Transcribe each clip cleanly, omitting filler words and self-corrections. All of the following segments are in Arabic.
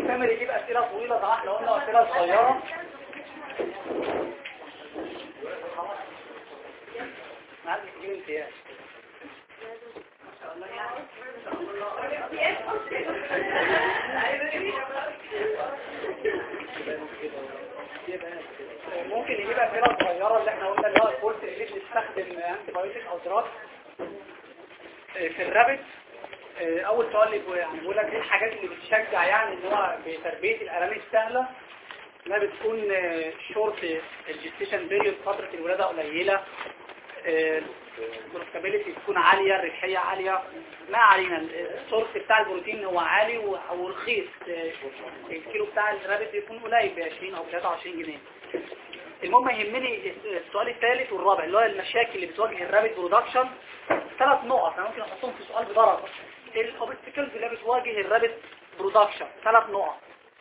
المحتمل يجيب اسئله طويله زي ما احنا قلنا واسئله صغيره. ما عادش تجيب امتياز ما شاء الله يعني. ممكن يجيب اسئله صغيره اللي احنا قلنا اللي هو الكورس اللي بيستخدم انتي بايوتيك او دراج في الرابط. اول سؤال يعني بيقول لك ايه الحاجات اللي بتشجع يعني ان هو بتربيه الارانب السهله انها بتكون شورت الجستيشن بيريود، فتره الولاده قليله، البروفيتابيلتي تكون عاليه، الربحيه عاليه، ما علينا السورس بتاع البروتين هو عالي او رخيص، الكيلو بتاع الرابط يكون قليل ب 20 او 23 جنيه. المهم يهمني السؤال الثالث والرابع اللي هو المشاكل اللي بتواجه الرابط برودكشن. 3 نقط انا ممكن احطهم في سؤال بدرجه. الاوبستكلز اللي بتواجه الرابط برودكشن 3 نقط.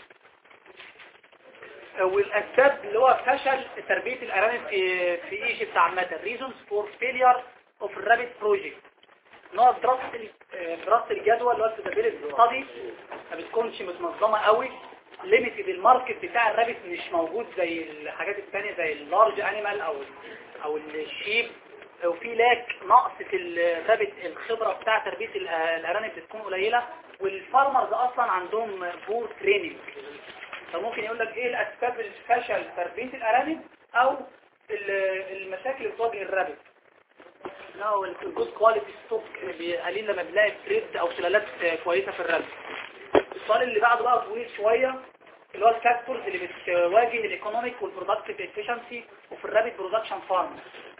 والاسباب اللي هو فشل تربيه الارانب في ايجيبت عامه، reasons for failure of rabbit project. نوع دراسه الجدوى اللي هو الفيزابيلتي ستادي ما بتكونش متنظمه قوي، ليميتد الماركت بتاع الرابت مش موجود زي الحاجات الثانيه زي اللارج انيمال او الشيب، وفي لاك نقص في الرابت، الخبره بتاع تربيه الارانب بتكون قليله، والفارمرز اصلا عندهم بور تريننج. فممكن يقول لك ايه الاسباب الفشل تربيه الارانب او المشاكل اللي بتواجه الرابت. نو الجود كواليتي ستوك قليل لما بنلاقي بريد او سلالات كويسه في الرابت. السؤال اللي بعده بقى طويل شويه اللي هو الفاكتورز اللي بتواجه الايكونوميك والبرودكتيف افيشنسي وفي الرابت برودكشن فارم.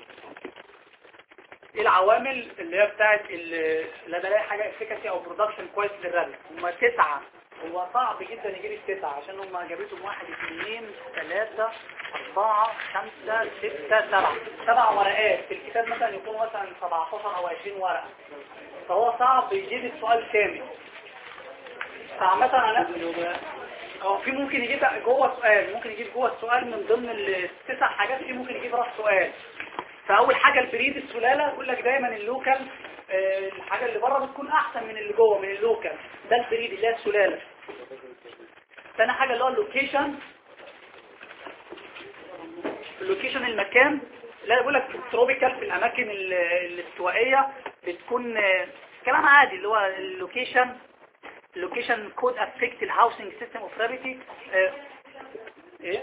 ايه العوامل اللي هي بتاعت اللي بلاقي حاجه افيكاسي او برودكشن كويس للرابت؟ هم 9. هو صعب جدا يجيب ال9 عشان هم جابتهم 1 2 3 4 5 6 7 ورقات في الكتاب، مثلا يكون مثلا 17 او 20 ورقه، فهو صعب يجيب السؤال كامل. فعامة انا في ممكن يجيب جوه سؤال، ممكن يجيب جوه السؤال من ضمن ال9 حاجات في ممكن يجيب راس سؤال. فاول حاجه البريد السلاله، يقول لك دايما اللوكال الحاجه اللي بره بتكون احسن من اللي جوه من اللوكال، ده البريد اللي هي السلاله. ثاني حاجه اللي هو اللوكيشن المكان. لا يقول لك في التروبيكال في الاماكن الاستوائيه بتكون كلام عادي اللي هو اللوكيشن كود افكت الهاوسنج سيستم اوف رابيتي. ايه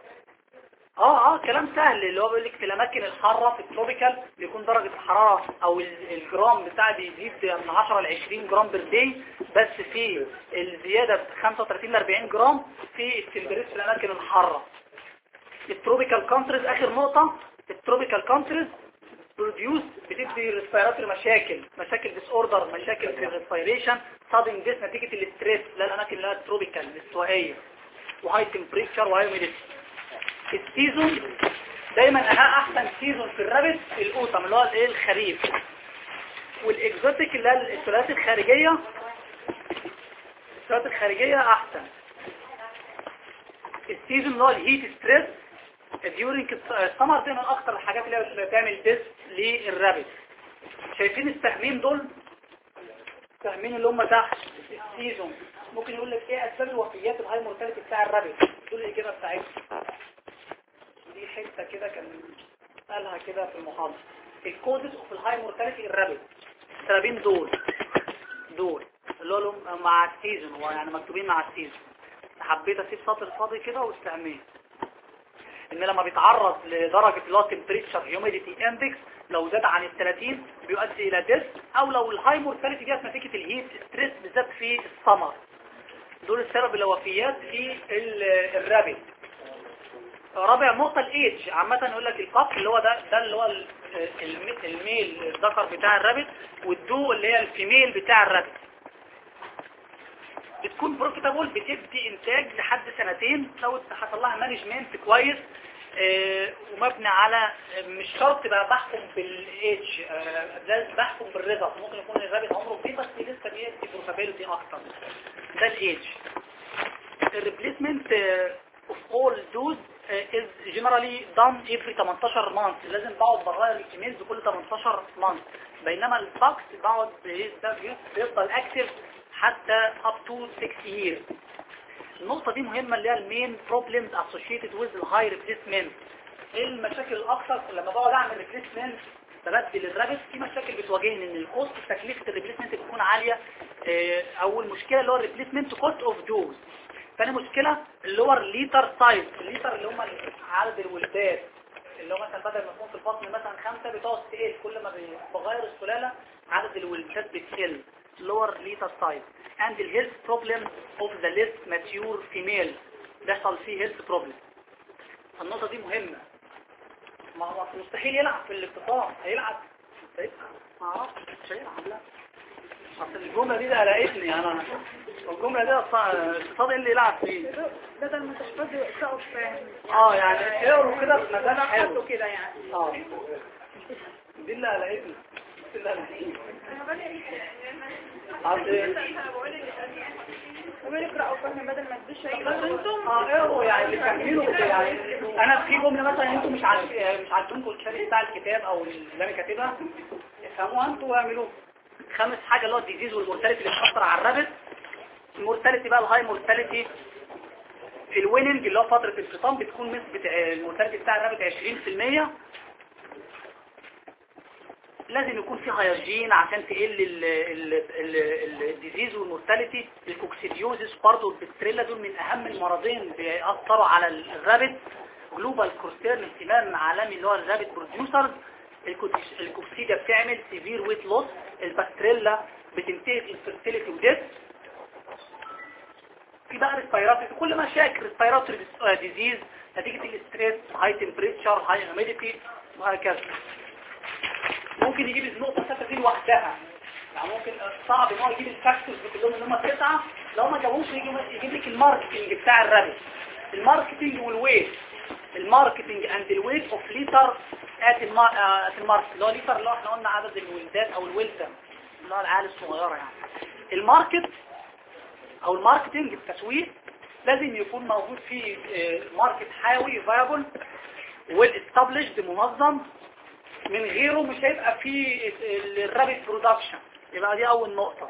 كلام سهل اللي هو بيقول لك في الاماكن الحاره في التروبيكال بيكون درجه الحراره او الجرام بتاعه بيزيد من 10 ل 20 جرام بير داي، بس في الزياده 35 ل 40 جرام في التمبريتشر في الاماكن الحاره. التروبيكال كونتريز اخر نقطه، التروبيكال كونتريز بروديوس بتدي ريسبيراتوري مشاكل ديس اوردر، مشاكل في الريسبيريشن، سادن ديس نتيجه الاستريس، لا الاماكن اللي هي التروبيكال الاستوائيه، وهاي تمبريتشر وهاي هيوميديتي. السيزون دايما احسن سيزون في الرابت الاوتم اللي هو الايه الخريف، والاكزوتيك اللي هي السلالات الخارجيه احسن. السيزون اللي هو الهيت ستريس ديورينج السمر دايما اكتر الحاجات اللي هي بتعمل ديس للرابت. شايفين السهمين دول، السهمين اللي هم تحت السيزون، ممكن يقول لك ايه اسباب الوفيات الهاي مورتاليتي بتاع الرابت، دول الاجابه بتاعتهم. دي حته كده كان قالها كده في المحاضره، الكودز اوف الهاي مورتاليتي الرابت. السببين دول اللي هو مع السيزون، هو يعني مكتوبين مع السيزون. حبيت اسيب سطر فاضي كده واستعمل ان لما بيتعرض لدرجه اللي هو تمبريتشر هيوميديتي اندكس لو زاد عن ال 30 بيؤدي الى ديس، او لو الهاي مورتاليتي جت نتيجه الهيت ستريس بالذات في السمر. دول السبب الوفيات في الرابت. رابع نقطه الايدج عامه، يقول لك القط اللي هو ده اللي هو الميل الذكر بتاع الرابت، والدو اللي هي الفيميل بتاع الرابت. بتكون بروفيتابل، بتدي انتاج لحد 2 لو حصل لها مانجمنت كويس، ومبني على مش شرط بقى بحكم بالايدج، بحكم بالريزلت. ممكن يكون الرابط عمره كبير بس لسه بيدي بروفيتابيلتي اكتر، ده الايدج. الريبليسمنت اوف اول دوز is generally done every 18 months، لازم بقعد بغير الكيميز كل 18 months، بينما الباكس بقعد بيفضل اكتف حتى up to 6 years. النقطة دي مهمة، اللي هي المين بروبلمز associated with الهاي ريبليسمنت. ايه المشاكل الاكثر لما بقعد اعمل ريبليسمنت ببدل الرابط؟ في مشاكل بتواجهني ان الكوست تكلفة الريبليسمنت بتكون عالية. اول مشكلة اللي هو الريبليسمنت كوست اوف دوز. ثاني مشكلة اللي هو الليتر سايز، الليتر اللي هم عدد الولدات، اللي هو مثلا بدل ما يكون في البطن مثلا 5 بتقعد تقل، كل ما بغير السلالة عدد الولدات بتقل. lower litter size and the health problem of the less mature female، بيحصل فيه health problem. النقطة دي مهمة. ما هو مستحيل يلعب في الاقتصاد، هيلعب ما اعرفش مش هيلعب. لا اصل الجملة دي قلقتني انا، الجملة دي الاقتصاد اللي يلعب فيه بدل ما تحفظوا يقرأوا في يعني اقروا كده في مكان حلو كده يعني. دي اللي قلقتني، دي اللي قلقتني. يقرأوا فهم بدل ما تدوش انتم اقروا يعني اللي فاهمينه كده. يعني انا في جملة مثلا انتم مش عارفينكم الشرح بتاع الكتاب او اللي انا كاتبها، افهموها انتوا واعملوها. خامس حاجة اللي هو الديزيز والمورتاليتي اللي بتأثر على الرابط. المورتاليتي بقى الهاي مورتاليتي في الويننج اللي هو فترة الفطام بتكون نسبة المورتاليتي بتاع الرابط 20%. لازم يكون في هيجين عشان تقل الديزيز والمورتاليتي. الكوكسيديوزيس برضه والبكتيريلا دول من اهم المرضين بيأثروا على الرابط. جلوبال كورتيرن اهتمام عالمي اللي هو الرابط بروديوسرز. الكوكسيديا بتعمل سيفير ويت لوس. البكتيريلا بتنتهي الانفيرتيليتي وديث. في بقى ريسبيراتوري، كل مشاكل ريسبيراتوري ديزيز نتيجة الاستريس، هاي تمبريتشر، هاي هيوميديتي وهكذا. ممكن يجيب النقطة الثالثة دي لوحدها، يعني ممكن صعب ان هو يجيب الفاكتورز كلهم ان هم 9. لو ما جابوش يجيب لك الماركتنج بتاع الرابط. الماركتنج والويت، الماركتنج اند الويت اوف ليتر ات الماركت، اللي هو ليتر اللي هو احنا قلنا عدد الولدات او الولدة اللي هو العيال الصغيرة. يعني الماركت او الماركتنج التسويق لازم يكون موجود فيه ماركت حيوي فايبل والاستابليشد منظم، من غيره مش هيبقى فيه الرابط برودكشن. يبقى دي اول نقطة.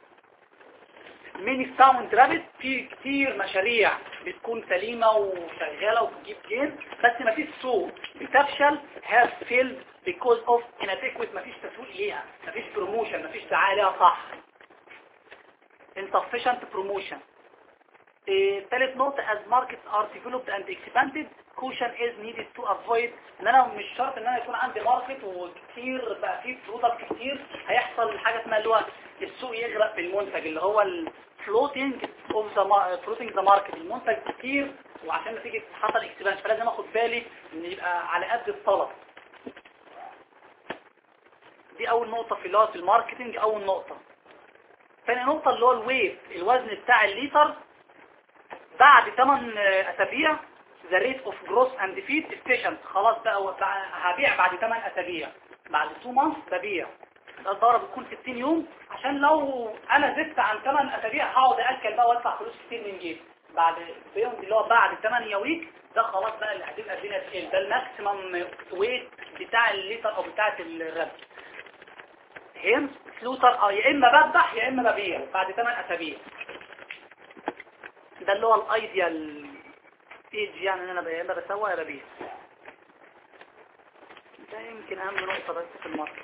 ميني ساوند رابط فيه كتير مشاريع بتكون سليمة وشغالة وبتجيب جين، بس ما فيش سوق، بتفشل has failed because of inadequate، ما فيش تسويق ليها، ما فيش بروموشن، ما فيش دعاية ليها صح. insufficient promotion. ثالث نقطة as markets are developed and expanded caution is needed to avoid. ان انا مش شرط ان انا يكون عندي ماركت وكتير بقى فيه برودكت كتير، هيحصل حاجة اسمها اللي هو السوق يغرق في المنتج، اللي هو floating the market. المنتج كتير وعشان نتيجة حصل اكسبانشن فلازم اخد بالي ان يبقى على قد الطلب. دي اول نقطة في اللي هو في الماركتنج. اول نقطة. ثاني نقطة اللي هو الويت، الوزن بتاع الليتر بعد 8 اسابيع the rate of growth and feed efficient. خلاص بقى هبيع بعد 8 اسابيع، بعد 2 months ببيع. الدورة بتكون 60 يوم، عشان لو انا زدت عن 8 اسابيع هقعد اكل بقى وادفع فلوس كتير من جيبي. بعد بيوم اللي هو بعد 8 ويك ده خلاص بقى اللي هتبقى الدنيا تقل. ده الماكسيمم ويت بتاع الليتر او بتاعه الربط. هيم سلوتر يا اما بذبح يا اما ببيع بعد 8 اسابيع. ده اللي هو الايديال ستيج، يعني ان انا يا اما بسوي يا ببيع. ده يمكن اهم نقطة بس في الماركت.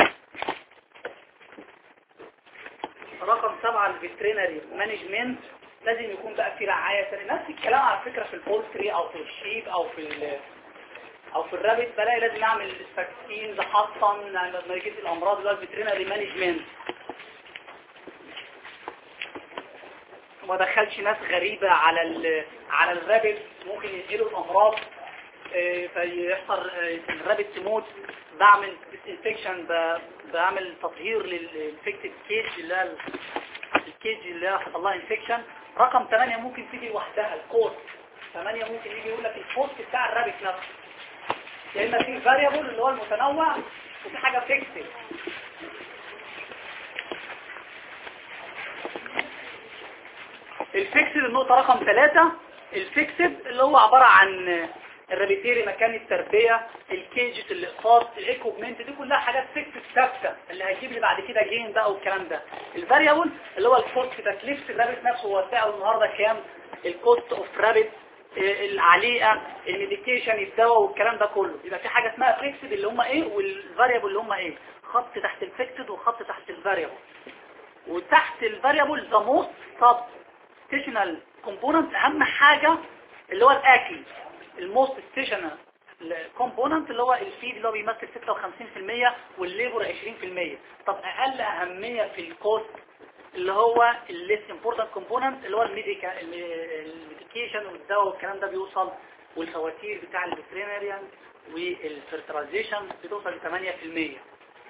رقم 7 الفيترينري مانجمنت، لازم يكون بقى في رعاية سنة. نفس الكلام على فكرة في البولتري او في الشيب او في الرابط، بلاقي لازم اعمل فاكسين حصن لما يجيب الامراض اللي هو الفيترينري مانجمنت. وما دخلش ناس غريبة على الرابط ممكن ينقلوا الامراض فيحصل الرابط تموت. بعمل ديسانفكشن، بعمل تطهير للانفكتد كيج اللي هي الكيج اللي حصل لها انفكشن. رقم 8 ممكن تيجي لوحدها الكوست. 8 ممكن يجي يقول لك الكوست بتاع الرابط نفسه، يا اما في فاريبل اللي هو المتنوع وفي حاجه فيكسد. الفيكسد النقطه رقم 3. الفيكسد اللي هو عباره عن الرابيتيري، مكان التربيه، الكيجز، الاقفاص، الايكوبمنت، دي كلها حاجات فيكسد ثابته اللي هيجيب لي بعد كده جين بقى والكلام ده. الفاريبل اللي هو الكوست، تكلفه الرابط نفسه، هو سعره النهارده كام، الكوست اوف رابت، العليقه، الميديكيشن، الدواء والكلام ده كله. يبقى في حاجه اسمها فيكسد اللي هم ايه، والفاريبل اللي هم ايه، خط تحت الفيكسد وخط تحت الفاريبل. وتحت الفاريبل ذا موست سبستيشنال كومبوننت، اهم حاجه اللي هو الاكل. الموست ستيشنال الكومبوننت اللي هو الفيد اللي هو بيمثل 56% والليبر 20%. طب اقل اهميه في الكوست اللي هو الليس امبورتنت كومبوننت اللي هو الميديكيشن والدواء والكلام ده بيوصل، والفواتير بتاع الفيترينريان والفيرترايزيشن بتوصل ل 8%.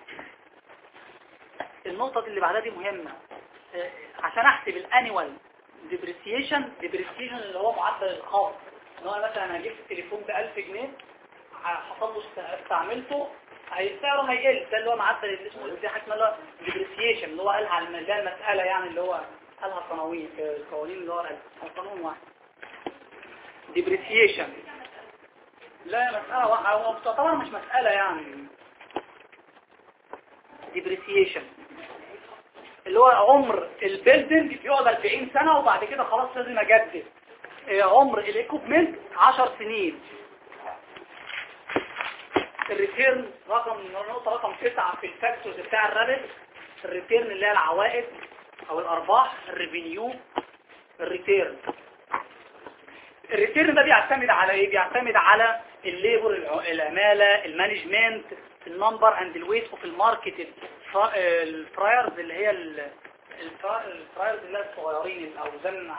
النقطة اللي بعدها دي مهمة، عشان احسب الانيوال ديبريسيشن اللي هو معدل الخاص. ان هو مثلا انا جبت التليفون ب 1000 جنيه، حصل له استعملته، سعره هيقل. ده اللي هو معدل اللي اسمه دي حاجه اسمها ديبريسيشن، اللي هو قالها على المساله، يعني اللي هو قالها قوانين اللي هو قانون واحد ديبريسيشن. لا مساله واحده طبعا، مش مساله يعني. ديبريسيشن اللي هو عمر البيلدنج بيقعد 40 سنه وبعد كده خلاص لازم اجدد. عمر الايكوبمنت 10 سنين. الريتيرن نقطة رقم 9 في الفاكتورز بتاع الرابط. الريتيرن اللي هي العوائد او الارباح، الريفينيو، الريتيرن. الريتيرن ده بيعتمد على ايه؟ بيعتمد على الليبر، العمالة، المانجمنت، النمبر اند الويت اوف الماركت، الفرايرز اللي هي الفرايرز اللي هي الصغيرين، الاوزان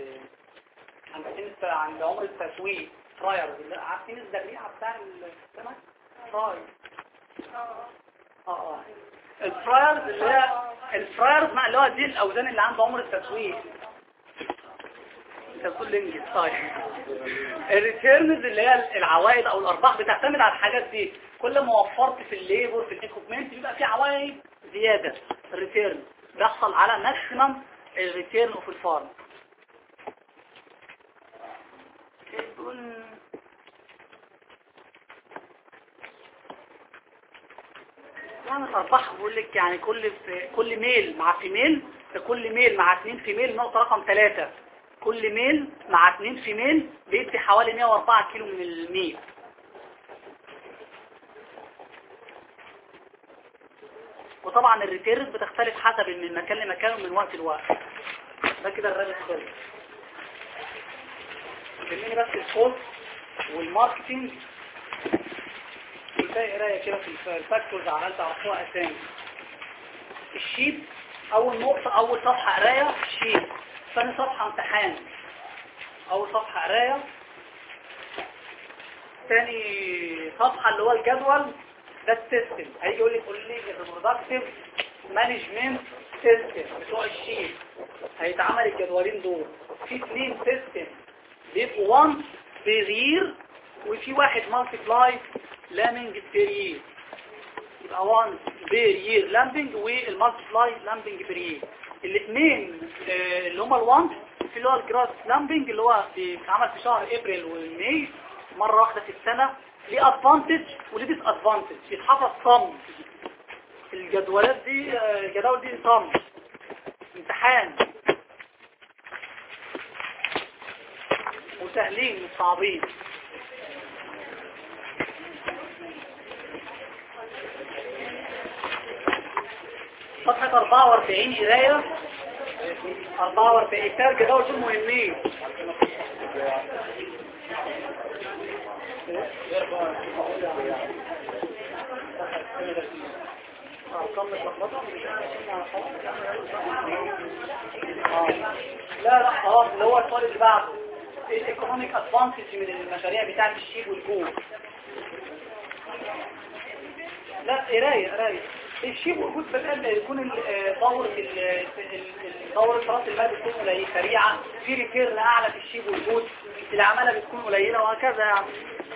عند عمر التسويق. فرايرز اللي عارفين الزريعة بتاع السمك الفرايرز اللي هي الفرايرز مع اللي هو دي الاوزان اللي عنده عمر التسويق. انت بتقول الانجليزي طيب. الريتيرنز اللي هي العوائد او الارباح بتعتمد على الحاجات دي. كل ما وفرت في الليبر في الايكوبمنت بيبقى في عوائد زياده. الريتيرن بيحصل على ماكسيمم الريتيرن اوف الفارم. يعني الارباح بقول لك يعني كل ميل مع فيميل، كل ميل مع 2 فيميل نقطه رقم 3. كل ميل مع 2 فيميل بيدي حوالي 104 كيلو من الميل. وطبعا الريتيرز بتختلف حسب من مكان لمكان ومن وقت لوقت. ده كده الرابط خالص. بنيني بس الكوست والماركتينج وتلاقي قرايه كده في الفاكتورز عملت تعرفوها اسامي. الشيت اول نقطه، اول صفحه قرايه شيت، ثاني صفحه امتحان. اول صفحه قرايه، ثاني صفحه اللي هو الجدول ده السيستم. هيجي يقول لي الريبرودكتيف مانجمنت سيستم بتوع الشيت. هيتعمل الجدولين دول في 2 سيستم بيبقوا 1 بير يير، وفي واحد مالتيبلاي لامبنج بير يير. يبقى 1 بير يير لامبنج والمالتيبلاي لامبنج بير يير. الاثنين اللي هما ال1 في اللي هو الجراس لامبنج اللي هو بيتعمل في شهر ابريل وماي مره واحده في السنه، ليه ادفانتج وليه ديس ادفانتج. بيتحفظ صم الجدولات دي، الجداول دي صم. امتحان وسهلين مش صعبين. صفحة 44 قراية 44 الترجة دول دول مهمين. لا خلاص اللي هو السؤال اللي بعده، الايكونوميك ادفانتج من المشاريع بتاعت الشيب والجو. لا قرايه الشيب والجود بدل يكون دورة راس المال بتكون قليلة سريعة، في ريتيرن اعلى في الشيب والجود، العمالة بتكون قليلة وهكذا. يعني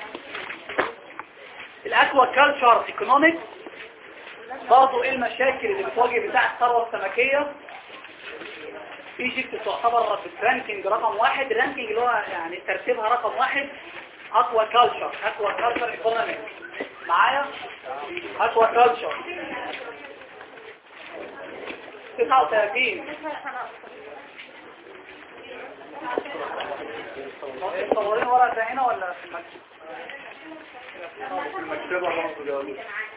الاكوا كالتشر ايكونوميك برضه ايه المشاكل اللي بتواجه بتاع الثروة السمكية. ايجيبت تعتبر في الرانكينج رقم 1. الرانكينج اللي هو يعني ترتيبها رقم 1 اكوا كالتشر ايكونوميك. معايا اكوا كالتشر 39 مصورين ورق ده هنا ولا في المكتب؟ في المكتبة برضه.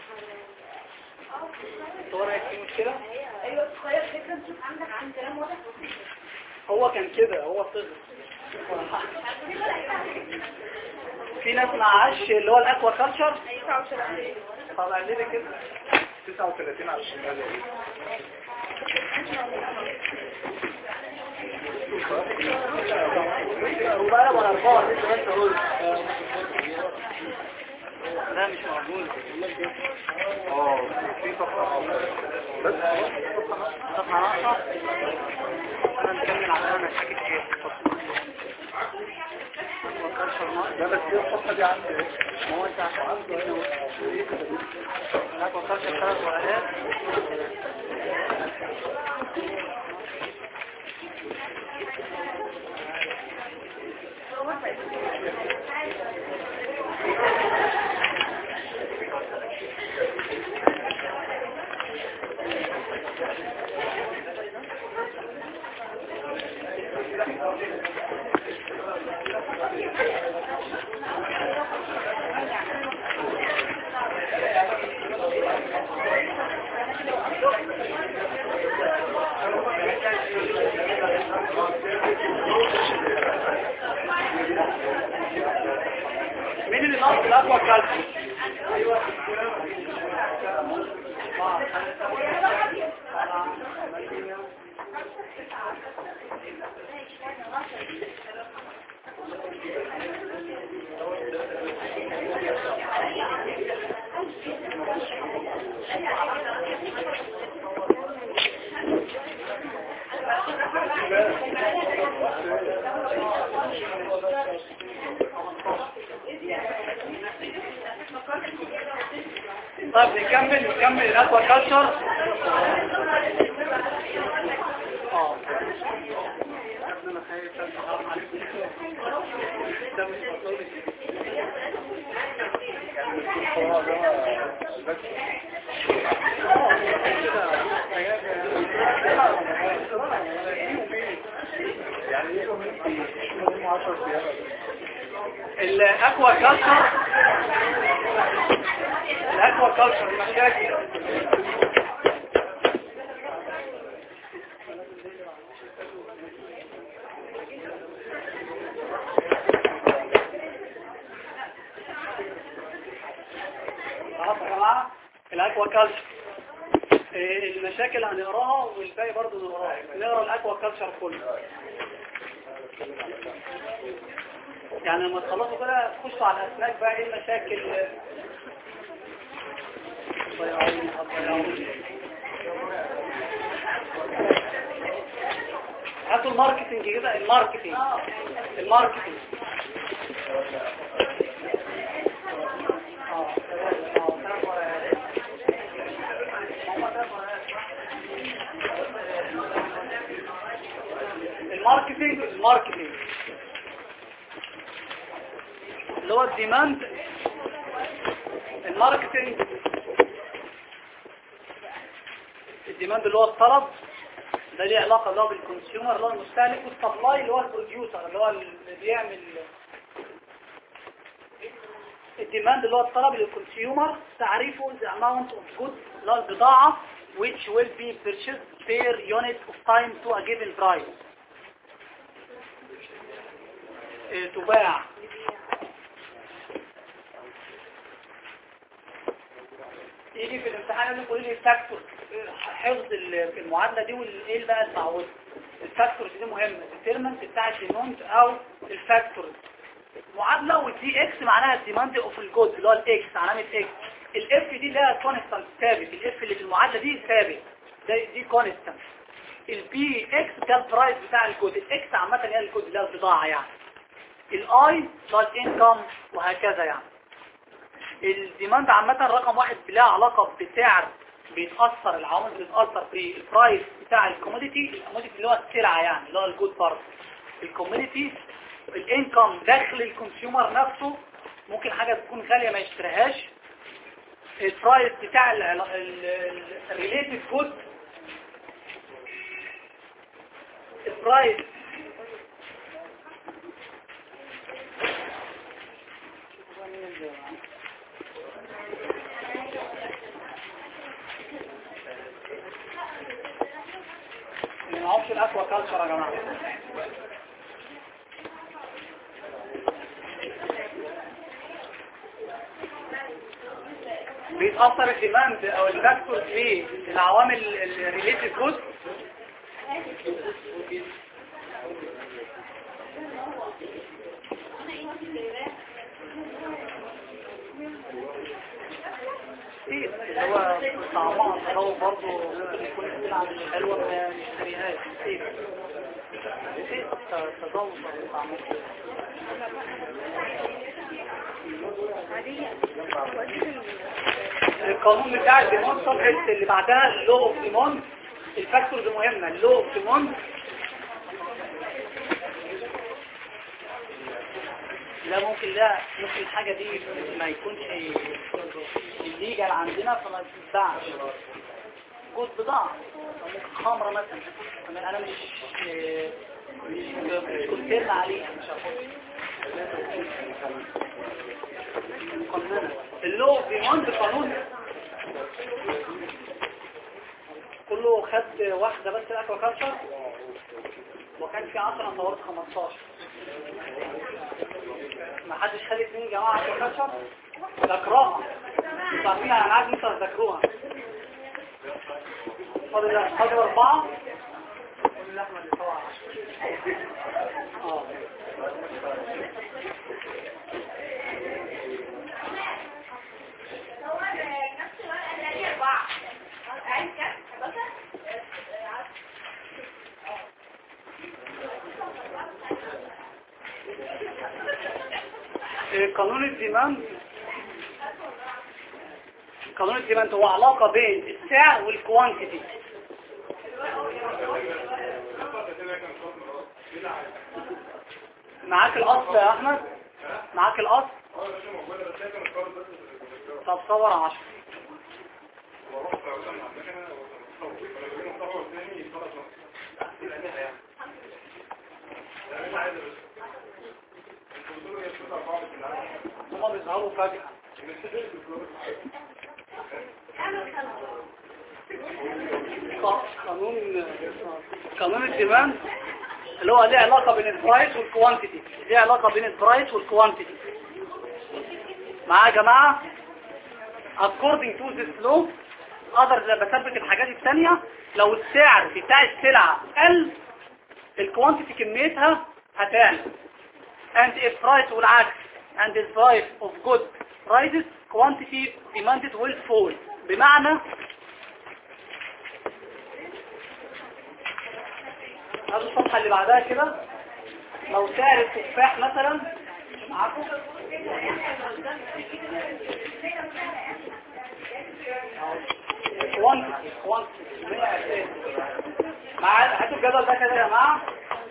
الورق فيه مشكلة؟ ايوه تخيل فكرة نشوف عندك عن كلام واضح. هو كان كده، هو طفل. في ناس معاش اللي هو الاكوا كالتشر. طب قلبي كده 39 على الشمال. وبقى ولا اربعه لسه انت قلت لا مش موجود. في صفحة بس صفحه ناقصه. انا نكمل على انا شاكك ايه لا بس الصفحة دي عندي. ما هو انت عشان لا توصلش الثلاث ورقات. مين اللي ناقص الاقوى كالسيوم؟ ايوه طيب نكمل الاكوا كالتشر. الاكوا كالتشر المشاكل خلاص يا جماعه. الاكوا كالتشر المشاكل هنقراها والباقي برضه نقراها. نقرا الاكوا كالتشر كله يعني لما تخلصوا كده تخشوا على الاسماك بقى ايه المشاكل. هاتوا الماركتنج كده. الماركتنج الماركتنج اللي هو الديماند. الماركتنج الديماند اللي هو الطلب، ده ليه علاقة اللي هو بالكونسيومر اللي هو المستهلك، والسبلاي اللي هو البروديوسر اللي هو اللي بيعمل. الديماند اللي هو الطلب للكونسيومر، تعريفه the amount of goods اللي هو البضاعة which will be purchased per unit of time to a given price. تباع يجي في الامتحان يقول لي الفاكتور حفظ المعادله دي وايه بقى التعويض. الفاكتور دي مهمه. الديترمنت بتاع الديماند او الفاكتور معادله، والدي اكس معناها الديماند اوف الجود اللي هو الاكس علامه اكس. الاف دي اللي هي كونستانت ثابت. الاف اللي في المعادله دي ثابت، دي كونستانت. البي اكس ده البرايس بتاع الجود. الاكس عامه هي الجود اللي هي البضاعه يعني. الاي اللي هو الانكم وهكذا يعني. الديماند عامة رقم واحد لها علاقة بسعر بيتأثر. العوامل بتتأثر في البرايس بتاع الكوموديتي اللي هو السلعة يعني اللي هو الجود بارت. الكوموديتي الانكم داخل الكونسيومر نفسه، ممكن حاجة تكون غالية ما يشتريهاش. البرايس بتاع الريليتد جود، البرايس اللي معهمش الاكوا كالتشر يا جماعه بيتأثر الديماند او الفاكتور في العوامل الريليتد كوست. اللي هو طعمها تدور برضه ممكن يكون السلعة مش حلوة ما نشتريهاش كتير تدور طعمها. القانون بتاع الديمون صفحة اللي بعدها اللو اوف ديمون. الفاكتورز مهمة. اللو اوف ديمون لا ممكن الحاجة دي ما يكونش الليجال عندنا فما تتباعش جود بضاعة ممكن خمرة مثلا انا مش كنترنا عليها مش هاخدها مقننة. اللو اوف ديمون بقانون كله خد واحدة بس الاكوا كالتشر وكان في 10 انا طورت 15. ما حدش خد 2 جماعة اكوا كالتشر ذاكراها انتوا عارفين انا عايز انتوا تذاكروها. فاضل 4 قول لي احمد يطلع 10. قانون الديماند هو علاقة بين السعر والكوانتيتي. معاك القص يا احمد؟ معاك القص؟ طب صور 10. هما بيظهروا فجأة. قانون الديماند اللي هو ليه علاقة بين البرايس والكوانتيتي. ليه علاقة بين البرايس والكوانتيتي معايا يا جماعة. according to this law اقدر بثبت الحاجات الثانية. لو السعر بتاع السلعة قل الكوانتيتي كميتها هتعلى and if price والعكس and the price of good rises quantity demanded will fall. بمعنى هذه الصفحة اللي بعدها كده لو سعر التفاح مثلا معاكم quantity هاتوا الجدول ده كده يا جماعة.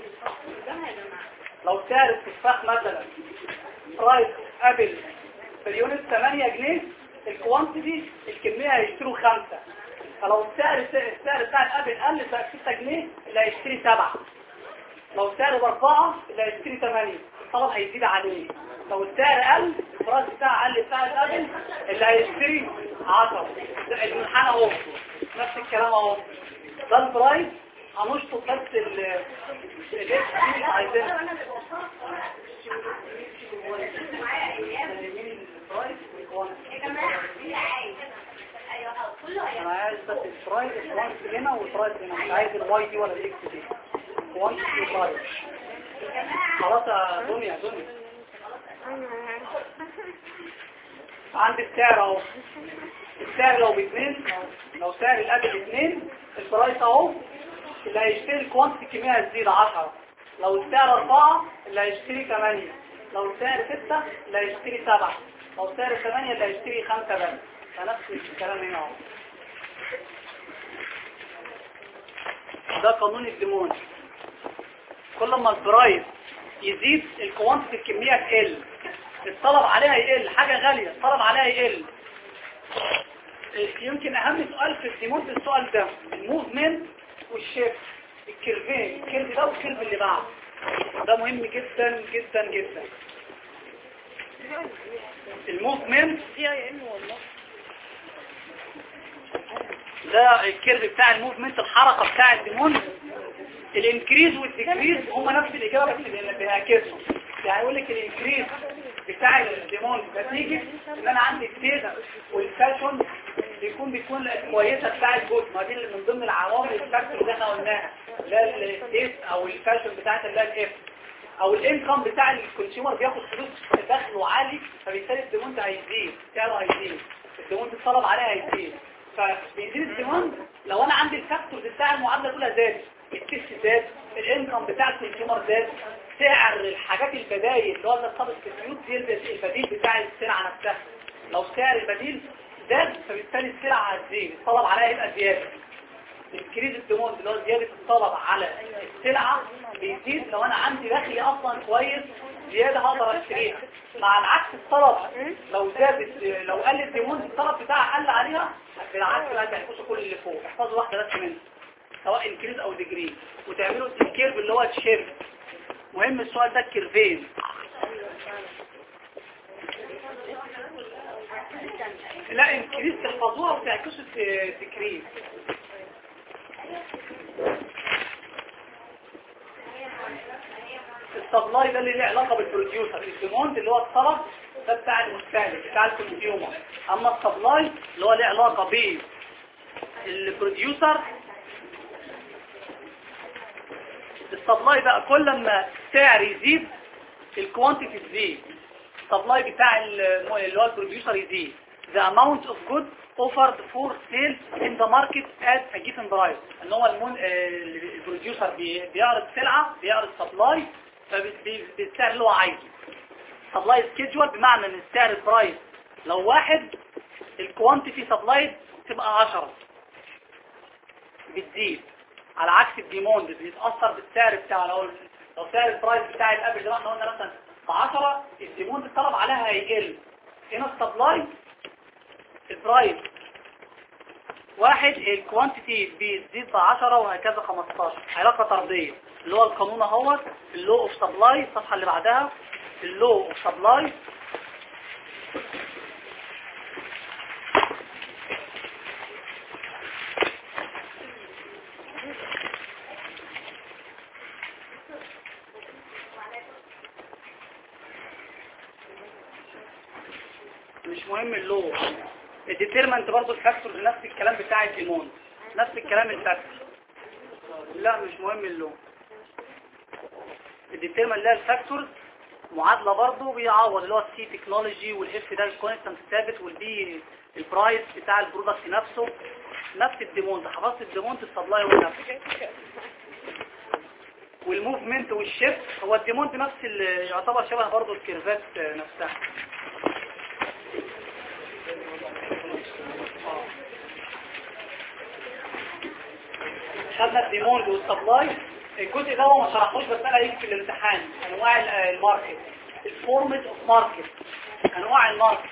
لو سعر التفاح مثلا برايس ابل في اليونت 8 جنيه الكوانتيتي الكمية هيشتروا 5. فلو السعر بتاع الابل قل بقى 6 جنيه اللي هيشتري 7. لو السعر ب4 اللي هيشتري 8 الطلب هيزيد عليه. لو السعر قل البرايس بتاع قل بتاع الابل اللي هيشتري 10. المنحنى اهو نفس الكلام اهو. ده البرايس هنشطب بس الاكس دي عايزينها انا عايز بس البرايس الوانس هنا والبرايس هنا مش عايز الواي دي ولا الاكس دي. وانس وبرايس خلاص يا دنيا. عندي السعر اهو. السعر لو ب2 لو سعر الابل 2 البرايس اهو اللي هيشتري الكوانتيتي الكمية هتزيد 10. لو السعر 4 اللي هيشتري 8. لو السعر 6 اللي هيشتري 7. لو السعر 8 اللي هيشتري 5 بس. فنفس الكلام هنا اهو. ده قانون الديمون. كل ما البرايس يزيد الكوانتيتي الكمية تقل الطلب عليها يقل. حاجة غالية الطلب عليها يقل. يمكن اهم سؤال في الديمون في السؤال ده الموفمنت والشيفت. الكيرفين الكيرف ده والكيرف اللي بعده ده مهم جدا جدا جدا. الموفمنت ده الكيرف بتاع الموفمنت، الحركة بتاع الديمون. الانكريز والديكريز هما نفس الإجابة بس بيعكسهم. يعني يقول لك الانكريز بتاع الديمون نتيجة ان انا عندي التيز والفاشون بيكون كويسة بتاع الجزء، ما دي من ضمن العوامل الفاكتور اللي احنا قلناها، لا التيز او الفاشون بتاعت اللي الاف او الانكم بتاع الكونسيومر بياخد فلوس دخله عالي، فبالتالي الديمون هيزيد، سعره هيزيد، الديمون الطلب عليها هيزيد، فبيزيد الديمون. لو انا عندي الفاكتورز بتاع المعادله الاولى زاد، التيست زاد، الانكم بتاع الكونسيومر زاد، سعر الحاجات البدايل اللي هو السبستيتيوت زاد، البديل بتاع السلعه نفسها. لو سعر البديل زاد فبالتالي السلعه هتزيد، الطلب عليها يبقى زياده. الكريز الديموند اللي هو زياده الطلب على السلعه بيزيد لو انا عندي دخل اصلا كويس زياده هقدر اشتريها. مع العكس الطلب لو زادت، لو قل الديموند الطلب بتاعها قل عليها، بالعكس بقى تحفظوا كل اللي فوق، احفظوا واحده بس منها سواء انكريز او ديجري، وتعملوا الكيرف اللي هو الشيب. مهم السؤال ده الكيرفين. لا انكريز تحفظوها وتعكسوا الديكريز. السبلاي ده اللي له علاقه بالبروديوسر، الديموند اللي هو الطلب ده بتاع المستهلك بتاع الكونسيومر، اما السبلاي اللي هو له علاقه بالبروديوسر. السبلاي بقى كل ما السعر يزيد الكوانتيتي تزيد، السبلاي بتاع اللي هو البروديوسر يزيد. the amount of goods offered for sale in the market at a given price. ان هو البروديوسر بيعرض سلعه، بيعرض سبلاي بالسعر اللي هو عايزه. سبلاي سكيدجول بمعنى ان السعر البرايس لو واحد، الكوانتيتي سبلاي تبقى 10 بتزيد، على عكس الديموند بيتاثر بالسعر بتاعه. لو سعر البرايس بتاع الابل زي ما احنا قلنا مثلا ب 10، الديموند الطلب عليها هيقل. هنا السبلاي البرايس واحد، الكوانتيتي بيزيد ب 10 وهكذا 15. علاقه طرديه اللي هو القانون اهوت، اللو اوف سبلاي، الصفحه اللي بعدها اللو اوف سبلاي. مش مهم اللو. الديترمنت برضه الفاكتورز نفس الكلام بتاع الديموند، نفس الكلام الفاكتور. لا مش مهم اللو. الديترمنت ده الفاكتورز معادله برضه بيعوض، اللي هو السي تكنولوجي، والاف ده الكونستانت ثابت، والبي البرايس بتاع البرودكت نفسه، نفس الديموند. حفظت الديموند السبلاي هو نفسه، والموفمنت والشيفت هو الديموند نفس اللي يعتبر شبه برضه الكيرفات نفسها. خدنا الديموند والسبلاي. الجزء ده هو ما شرحوش بس انا هيجي في الامتحان. انواع الماركت، الفورمز اوف ماركت، انواع الماركت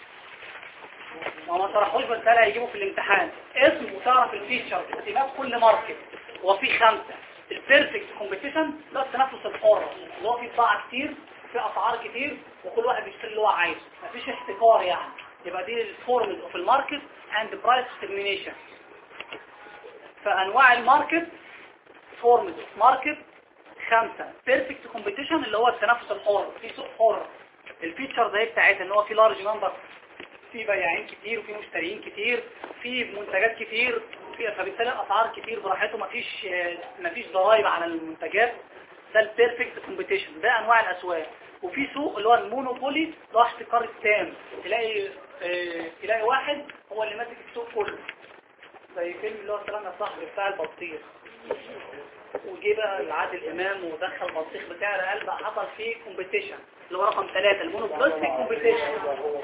ما شرحوش بس انا هيجيبه في الامتحان. اسم وتعرف الفيتشر اختلاف كل ماركت. وفي 5 البيرفكت كومبيتيشن، ده التنافس الحر اللي هو فيه بضاعه كتير، في اسعار كتير، وكل واحد بيشتري اللي هو عايزه، مفيش احتكار يعني. يبقى دي الفورمز اوف الماركت اند برايس ديترمينيشن. فانواع الماركت، فورمز اوف ماركت 5. بيرفكت كومبيتيشن اللي هو التنافس الحر، في سوق حر. الفيتشر ده بتاعتها ان هو في لارج نمبر، في بياعين كتير وفي مشتريين كتير، في منتجات كتير، فبالتالي الاسعار كتير براحته، مفيش ضرائب على المنتجات. ده البيرفكت كومبيتيشن، ده انواع الاسواق. وفي سوق اللي هو المونوبولي اللي هو احتكار التام، تلاقي واحد هو اللي ماسك السوق كله، زي فيلم اللي هو سلام يا صاحبي بتاع البطيخ، وجي بقى عادل امام ودخل بطيخ بسعر اقل، بقى حصل فيه كومبيتيشن اللي هو رقم 3 المونوبولي كومبيتيشن.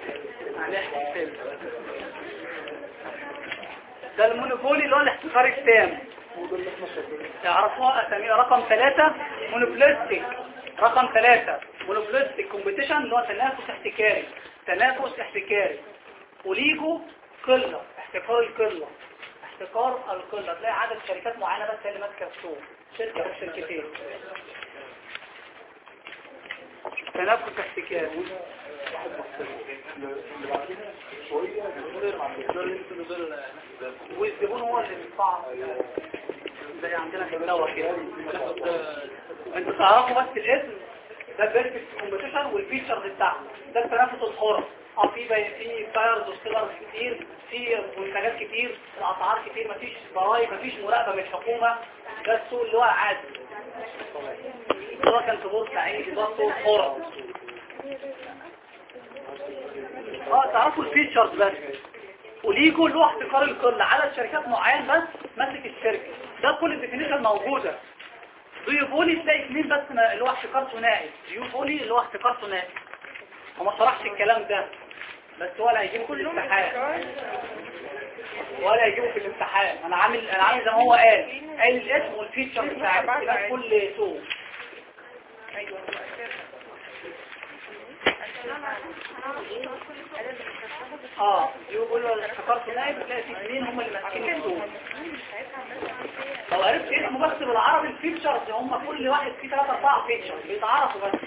ده المونوبولي اللي هو الاحتكار التام، تعرفوها اسامي. رقم 3 مونوبوليستيك، رقم 3 مونوبوليستيك كومبيتيشن اللي هو تنافس احتكاري، تنافس احتكاري. وليجو قله، احتكار القله، احتكار القله، تلاقي عدد شركات معينه بس هي اللي ماسكه السوق، شركه او شركتين. تنافس احتكاري. والزبون هو اللي بيدفع زي عندنا في الدواء كده. انتوا تعرفوا بس الاسم ده بيرفكت كومبيتيشن والفيتشرز بتاعته ده التنافس الحر. في تايرز وستيلرز كتير، في منتجات كتير، الاسعار كتير، مفيش ضرايب، مفيش مراقبه من الحكومه. ده السوق اللي هو عادي، هو كان في بورسعيد ده سوق حر. تعرفوا الفيتشرز بس، وليجو اللي هو احتكار الكل على شركات معين بس ماسك الشركه. ده كل الديفينيشن موجوده. ديوبولي تلاقي اثنين بس اللي هو احتكار ثنائي، ديوبولي اللي هو احتكار ثنائي. وما شرحش الكلام ده بس ولا هيجيبه في الامتحان، ولا هيجيبه في الامتحان. انا عامل زي ما هو قال الاسم والفيتشر بتاع كل سوق. يقولوا الاحتكار ثنائي بتلاقي في اثنين هم اللي ماسكين السوق. لو عرفت اسمه بس بالعربي الفيتشرز هم كل واحد فيه 3 4 فيتشرز بيتعرفوا بس.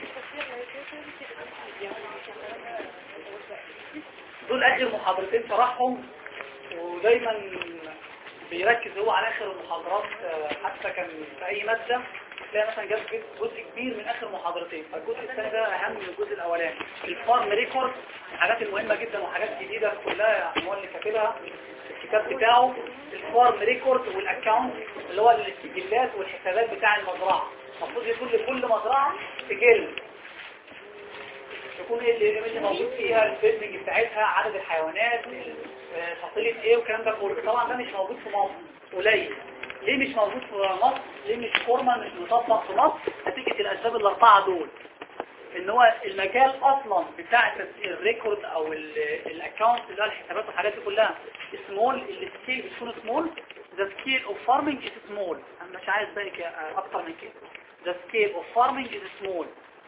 دول اخر محاضرتين شرحهم، ودايما بيركز هو على اخر المحاضرات. حتى كان في اي ماده تلاقي مثلا جاب جزء كبير من اخر محاضرتين، فالجزء الثاني ده اهم من الجزء الاولاني. الفارم ريكورد حاجات المهمه جدا وحاجات جديده كلها، يعني هو اللي كاتبها في الكتاب بتاعه. الفارم ريكورد والاكونت اللي هو السجلات والحسابات بتاع المزرعه، المفروض يكون لكل مزرعه سجل يكون ايه اللي موجود فيها، البيزنج بتاعتها، عدد الحيوانات، فصيله ايه والكلام ده كله. طبعا ده مش موجود في مصر، قليل. ليه مش موجود في مصر؟ ليه مش فورمال مش مطبق في مصر؟ نتيجه الاسباب الاربعه دول. ان هو المجال اصلا بتاع الريكورد او الاكونت اللي هو الحسابات والحاجات دي كلها سمول، السكيل بتكون سمول، ذا سكيل اوف فارمنج از سمول. انا مش عايز بقى اكتر من كده. ذا سكيل اوف فارمنج از سمول.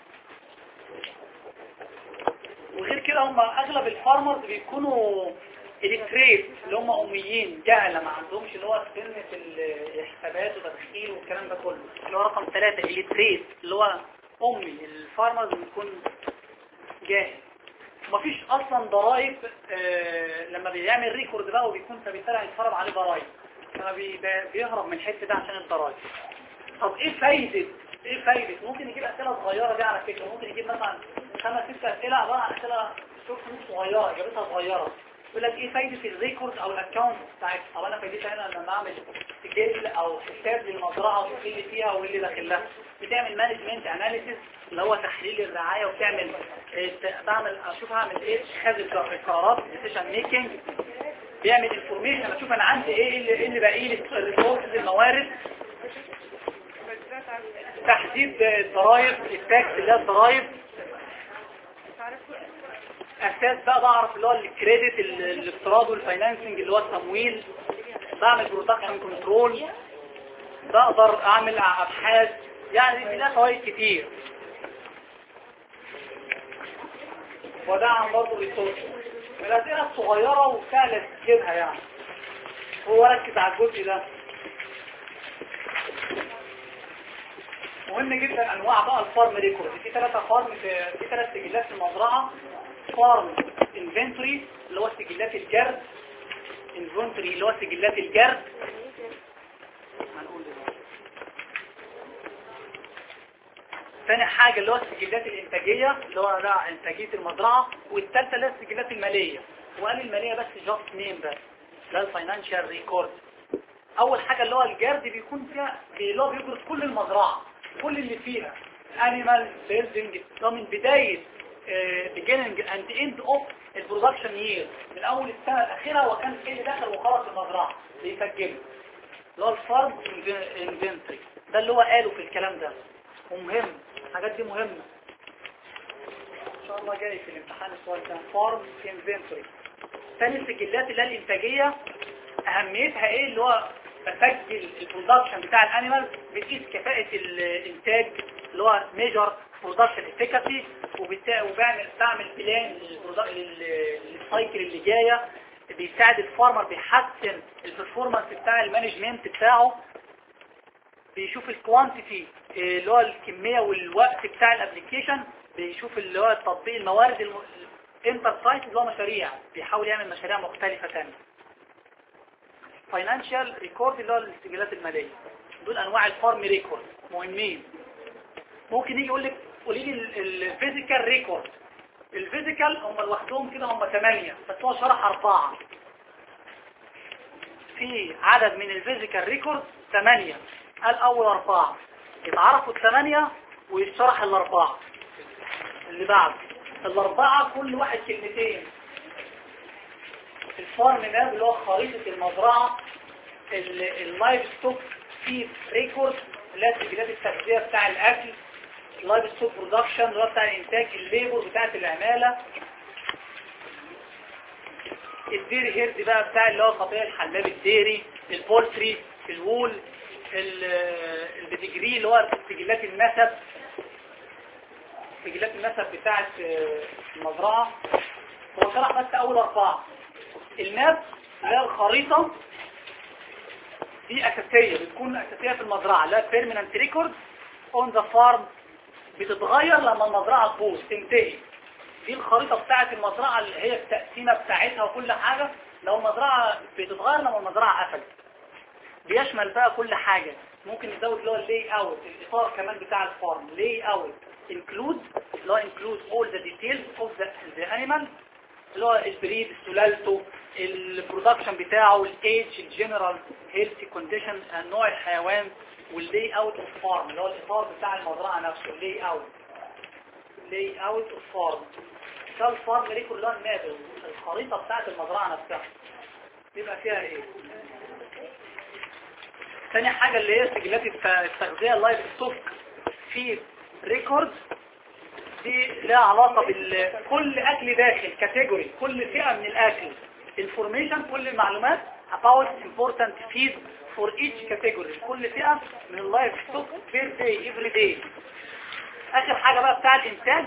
وغير كده هم اغلب الفارمرز بيكونوا الكريت اللي هم اميين جهله، ما عندهمش اللي هو سن في الحسابات وتدخيل والكلام ده كله. اللي هو رقم 3 الكريت اللي هو امي. الفارمرز بيكون جاهل، ومفيش اصلا ضرائب. لما بيعمل ريكورد بقى وبيكون فبالتالي هيتفرض عليه ضرائب، فما بيهرب من الحته ده عشان الضرائب. طب ايه فايده ممكن يجيب اسئله صغيره دي على فكره، ممكن يجيب مثلا 5 6 اسئله عباره عن اسئله صغيره اجابتها صغيره. يقول لك ايه فايده الريكورد او الاكونت بتاعتها؟ طب انا فايدتها هنا لما اعمل سجل او حساب للمزرعه واشوف اللي فيها واللي داخل لها. بتعمل مانجمنت اناليسيس اللي هو تحليل الرعايه، وتعمل اشوف هعمل ايه اتخاذ القرارات ديسيشن ميكنج. بيعمل انفورميشن، اشوف انا عندي ايه اللي باقي لي الريسورسز الموارد. تحديد الضرائب التاكس اللي هي الضرائب. اساس بقى بعرف اللي هو الكريدت الاقتراض والفاينانسنج اللي هو التمويل. بعمل برودكشن كنترول، بقدر اعمل ابحاث، يعني لها فوائد كتير. ودعم برضه الريسورس من الاسئله الصغيره وسهله تجيبها. يعني هو ركز على الجزء ده. مهم جدا انواع بقى الفارم ريكورد. في 3 فارم، في 3 سجلات في المزرعه. فارم انفنتوري اللي هو سجلات الجرد، انفنتوري اللي هو سجلات الجرد. هنقول دلوقتي. ثاني حاجه اللي هو السجلات الانتاجيه اللي هو ده انتاجيه المزرعه. والثالثه اللي هي السجلات الماليه. وقال الماليه بس جاست نيم بس، ده الفاينانشال ريكورد. اول حاجه اللي هو الجرد بيكون فيها اللي هو بيدرس كل المزرعه، كل اللي فيها انيمال بيلدينج من بدايه beginning and end of البرودكشن يير، من اول السنه الاخيره وكان ايه اللي داخل وخرج المزرعه بيسجله. اللي هو الفارم انفنتوري ده اللي هو قاله في الكلام ده، ومهم. الحاجات دي مهمه ان شاء الله جاي في الامتحان السؤال ده. فارم انفنتوري. ثاني السجلات اللي هي الانتاجيه، اهميتها ايه؟ اللي هو بسجل البرودكشن بتاع الانيمال، بتقيس كفاءه الانتاج اللي هو ميجر برودكشن افيكاسي، وبعمل بلان للسايكل اللي جايه. بيساعد الفارمر، بيحسن البرفورمانس بتاع المانجمنت بتاعه. بيشوف الكوانتيتي اللي هو الكميه والوقت بتاع الابلكيشن. بيشوف اللي هو تطبيق الموارد انتربرايز اللي هو مشاريع، بيحاول يعمل مشاريع مختلفة تانية. فاينانشال ريكورد اللي هو الاستجلالات المالية. دول انواع الفارم ريكورد مهمين. ممكن يجي يقول لك قولي لي الفيزيكال ريكورد. الفيزيكال هم لوحدهم كده هم 8 بس هو شرح 4. في عدد من الفيزيكال ريكورد 8 قال اول 4 يتعرفوا ال8 ويشرح ال4 اللي بعد ال4 كل واحد كلمتين. الفارم ماب اللي هو خريطة المزرعة، اللايف ستوك فيد ريكورد اللي هي سجلات التغذية بتاع الاكل، اللايف ستوك برودكشن اللي هو بتاع الانتاج، الليبر بتاعت العمالة، الديري هيرد بقى بتاع اللي هو قطيع الحلاب الديري، البولتري، الوول، البيدجري اللي هو سجلات النسب، سجلات النسب بتاعت المزرعة. هو شرح بس اول 4. الماب اللي هي الخريطة دي اساسية، بتكون اساسية في المزرعة اللي هي permanent record on the farm، بتتغير لما المزرعة تبوظ تنتهي. دي الخريطة بتاعت المزرعة اللي هي التقسيمة بتاعتها وكل حاجة. لو المزرعة بتتغير لما المزرعة قفلت. بيشمل بقى كل حاجة. ممكن نزود اللي هو اللي اوت، الاطار كمان بتاع الفارم. اللي اوت include اللي هو include all the details of the animal اللي هو البريد، سلالته، البرودكشن بتاعه، الايدج، الجنرال هيلث كونديشن، نوع الحيوان، واللي اوت اوف فارم اللي هو الاطار بتاع المزرعة نفسه. اللي اوت اوف فارم ده الفارم ريكورد اللي هو الماب، الخريطة بتاعت المزرعة نفسها يبقى فيها ايه. ثاني حاجة اللي هي سجلات التغذية اللايف ستوك في ريكورد، دي لها علاقة بكل اكل داخل كاتيجوري، كل فئة من الاكل information، كل المعلومات about important feed for each category، كل فئة من اللايف ستوك per day every day. اخر حاجة بقى بتاع الانتاج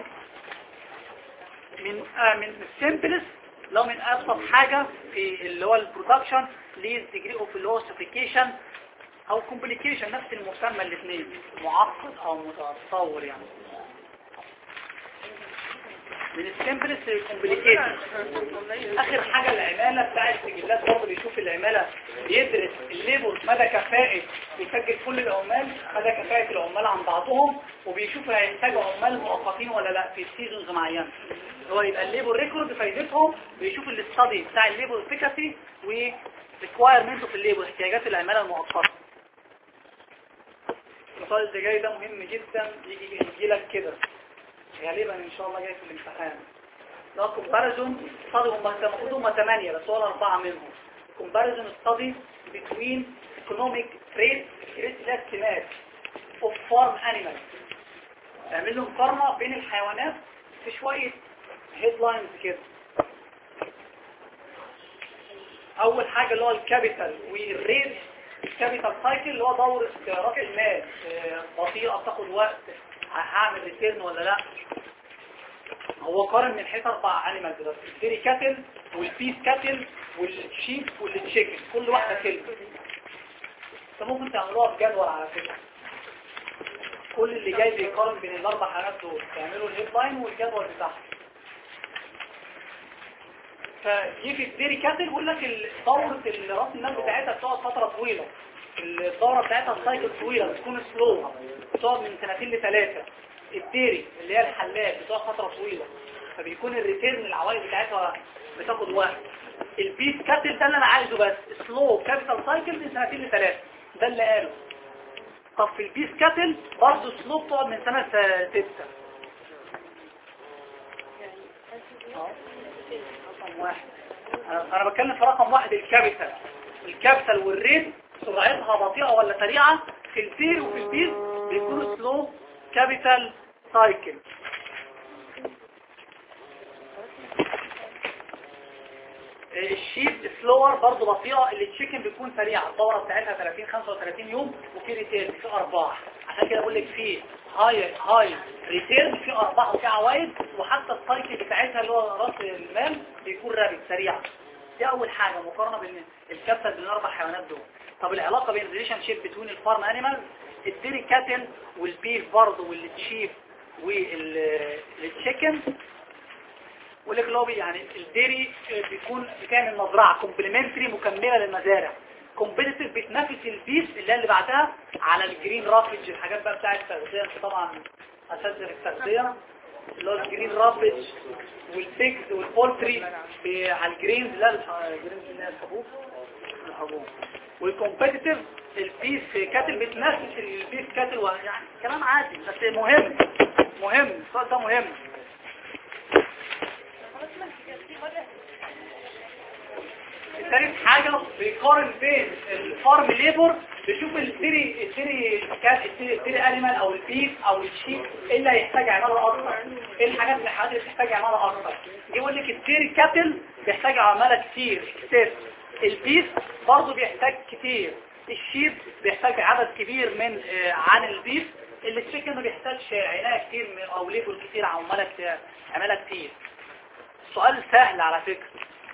من السيمبلس لو من ابسط حاجة في اللي هو البرودكشن للديجري اوف اللي هو سوفيكيشن او كومبليكيشن، نفس المسمى الاثنين، معقد او متطور يعني. من السيمبلس للكومبليكيشن. اخر حاجة العمالة بتاع السجلات، برضه بيشوف العمالة، بيدرس الليبر مدى كفاءة، بيسجل كل العمال مدى كفاءة العمال عن بعضهم، وبيشوف هيحتاجوا عمال مؤقتين ولا لا في سيزونز معينة. هو يبقى الليبر ريكورد فايدتهم، بيشوف الاستادي بتاع الليبر افيكاسي وريكوايرمنت في الليبر، احتياجات العمالة المؤقتة. المثال اللي جاي ده مهم جدا، يجي لك كده غالبا ان شاء الله جاي في الامتحان. ده كومباريزون ستادي، المفروض هم 8 بس هو 4 منهم. كومباريزون ستادي بتوين ايكونوميك تريد استيمات اوف فارم انيمالز. تعمل لهم مقارنه بين الحيوانات في شويه هيدلاينز كده. اول حاجه اللي هو الكابيتال والريت. الكابيتال سايكل اللي هو دورة راس المال، بطيئة بتاخد وقت، هعمل ريتيرن ولا لا. هو قارن من حيث 4 انيمالز بس، الديري كاتل والبيس كاتل والشيب والتشيكن، كل واحدة كلمة. انت ممكن تعملوها بجدول على فكرة. كل اللي جاي بيقارن بين ال4 حاجات دول، تعملوا الهيدلاين والجدول بتاعهم. فيجي في الديري كاتل يقول لك دورة راس المال بتاعتها بتقعد فترة طويلة، الدورة بتاعتها السايكل طويلة، بتكون سلو، بتقعد من 2 ل 3. الديري اللي هي الحلاب بتقعد فترة طويلة، فبيكون الريتيرن العوائد بتاعتها بتاخد وقت. البيس كاتل ده اللي انا عايزه بس، سلو كابيتال سايكل من 2 ل 3، ده اللي قاله. طب في البيس كاتل برضه سلو بتقعد من 2 ل 6. رقم 1 انا بتكلم في رقم 1 الكابيتال والريت سرعتها بطيئة ولا سريعة. في الديري وفي البيس بيكونوا سلو كابيتال سايكل. الشيب سلور برضه بطيئة. التشيكن بيكون سريعة، الدورة بتاعتها 30-35 يوم، وفي ريتيرن في ارباح. عشان كده بقول لك في هاي ريتيرن، في ارباح وفي عوائد، وحتى السايكل بتاعتها اللي هو راس المال بيكون رابط سريع. دي اول حاجة مقارنة بين الكابتل بين الاربع حيوانات دول. طب العلاقة بين الريليشن شيب بين الفارم انيمالز، الديري كاتل والبيف برضه والتشيب والتشيكن يقول لك اللي هو يعني الديري بيكون بتعمل مزرعه كومبلمنتري مكمله للمزارع، كومبيتيتيف بتنافس البيس اللي بعدها على الجرين رافج، الحاجات بقى بتاعه التغذيه. انت طبعا اساتذه التغذيه، اللي هو الجرين رافج والبيكس والبولتري على الجرينز، لا الجرينز اللي هي الحبوب. والكومبيتيتيف البيس كاتل بتنافس البيس كاتل، يعني كلام عادي بس مهم السؤال ده مهم. ثالث حاجة بيقارن بين الفارم ليبر، بيشوف الديري انيمال او البيف او الشيب ايه اللي هيحتاج عمالة اكتر، ايه الحاجات اللي بتحتاج عمالة اكتر. يقول لك الديري كاتل بيحتاج عمالة كتير اكسس، البيف برضه بيحتاج كتير، الشيب بيحتاج عدد كبير من عن البيف، التشيكن ما بيحتاجش عناية كتير او ليبر كتير عمالة كتير. سؤال سهل على فكرة.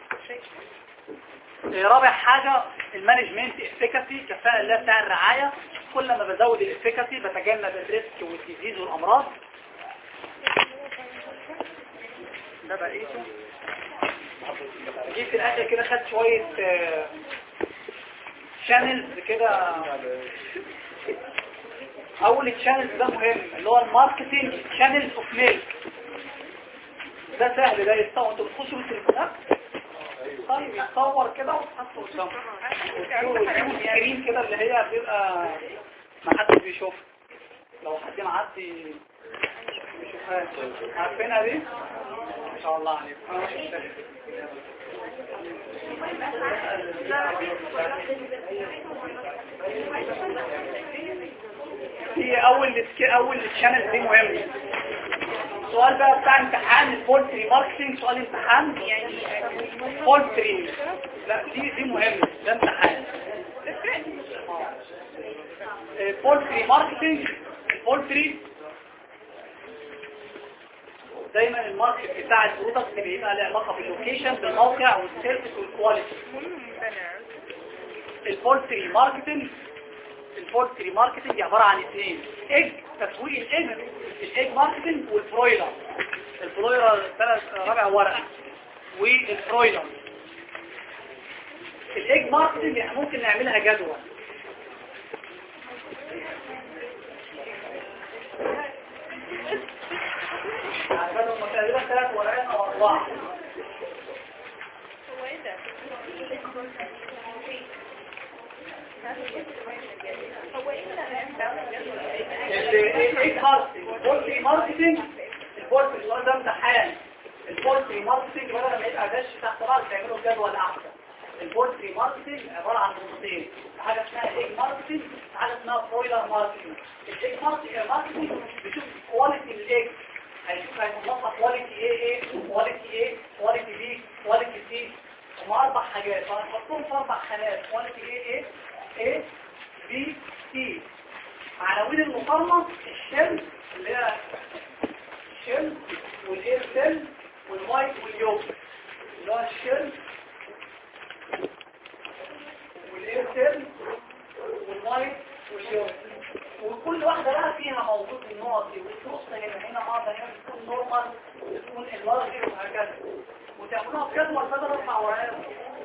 رابع حاجة المانجمنت افيكاسي، كفاءة اللي بتاع الرعاية. كل ما بزود الافيكاسي بتجنب الريسك والديزيز والامراض. ده بقيته جيت في الاخر كده خدت شوية شانلز كده. اول الشانلز ده مهم اللي هو الماركتنج شانلز اوف ميلك. ده سهل، ده يتصور، انتوا بتخشوا بالتليفونات طيب يتصور كده وتحطه قدامكم سكرين كده اللي هي بيبقى ما حدش بيشوفها، لو حد معدي بيشوفها. عارفينها دي؟ ما شاء الله عليكم. دي اول الشانل دي مهم. السؤال بقى بتاع امتحان البولتري ماركتنج، سؤال امتحان بولتري، لا دي مهمة، ده امتحان بولتري ماركتنج. البولتري دايما الماركت بتاع البرودكت بيبقى له علاقة باللوكيشن، بالموقع والسيرفيس والكواليتي. البولتري ماركتنج عبارة عن اثنين: تسويق الايج ماركتنج والبرويلر. البرويلر رابع ورقة، والبرويلر. الايج ماركتنج يعني ممكن نعملها جدول. عشان المتابعين 3 ورقات او 4. هو ايه ده؟ البولتري ماركتنج السؤال ده امتحان. البولتري ماركتنج بدل ما يبقى داش تحت بعض تعملوا جدول احسن. البولتري ماركتنج عباره عن نقطتين، حاجه اسمها ايج ماركتنج وحاجه اسمها برويلر ماركتنج. الايج ماركتنج بيشوف كواليتي الايج، هيشوف كواليتي ايه كواليتي بي كواليتي سي. هم 4 حاجات فهنحطهم في 4 خانات: كواليتي A B C. عناوين المقارنة: الشل اللي هي الشل والاير سيل والوايت واليوك، اللي هو الشل والاير سيل والوايت واليوك. وكل واحدة بقى فيها موجود النقط دي، والفلوس هنا هنا تكون نورمال، تكون اللارجي وهكذا، وتعملوها في جدول بدل 4 ورقات.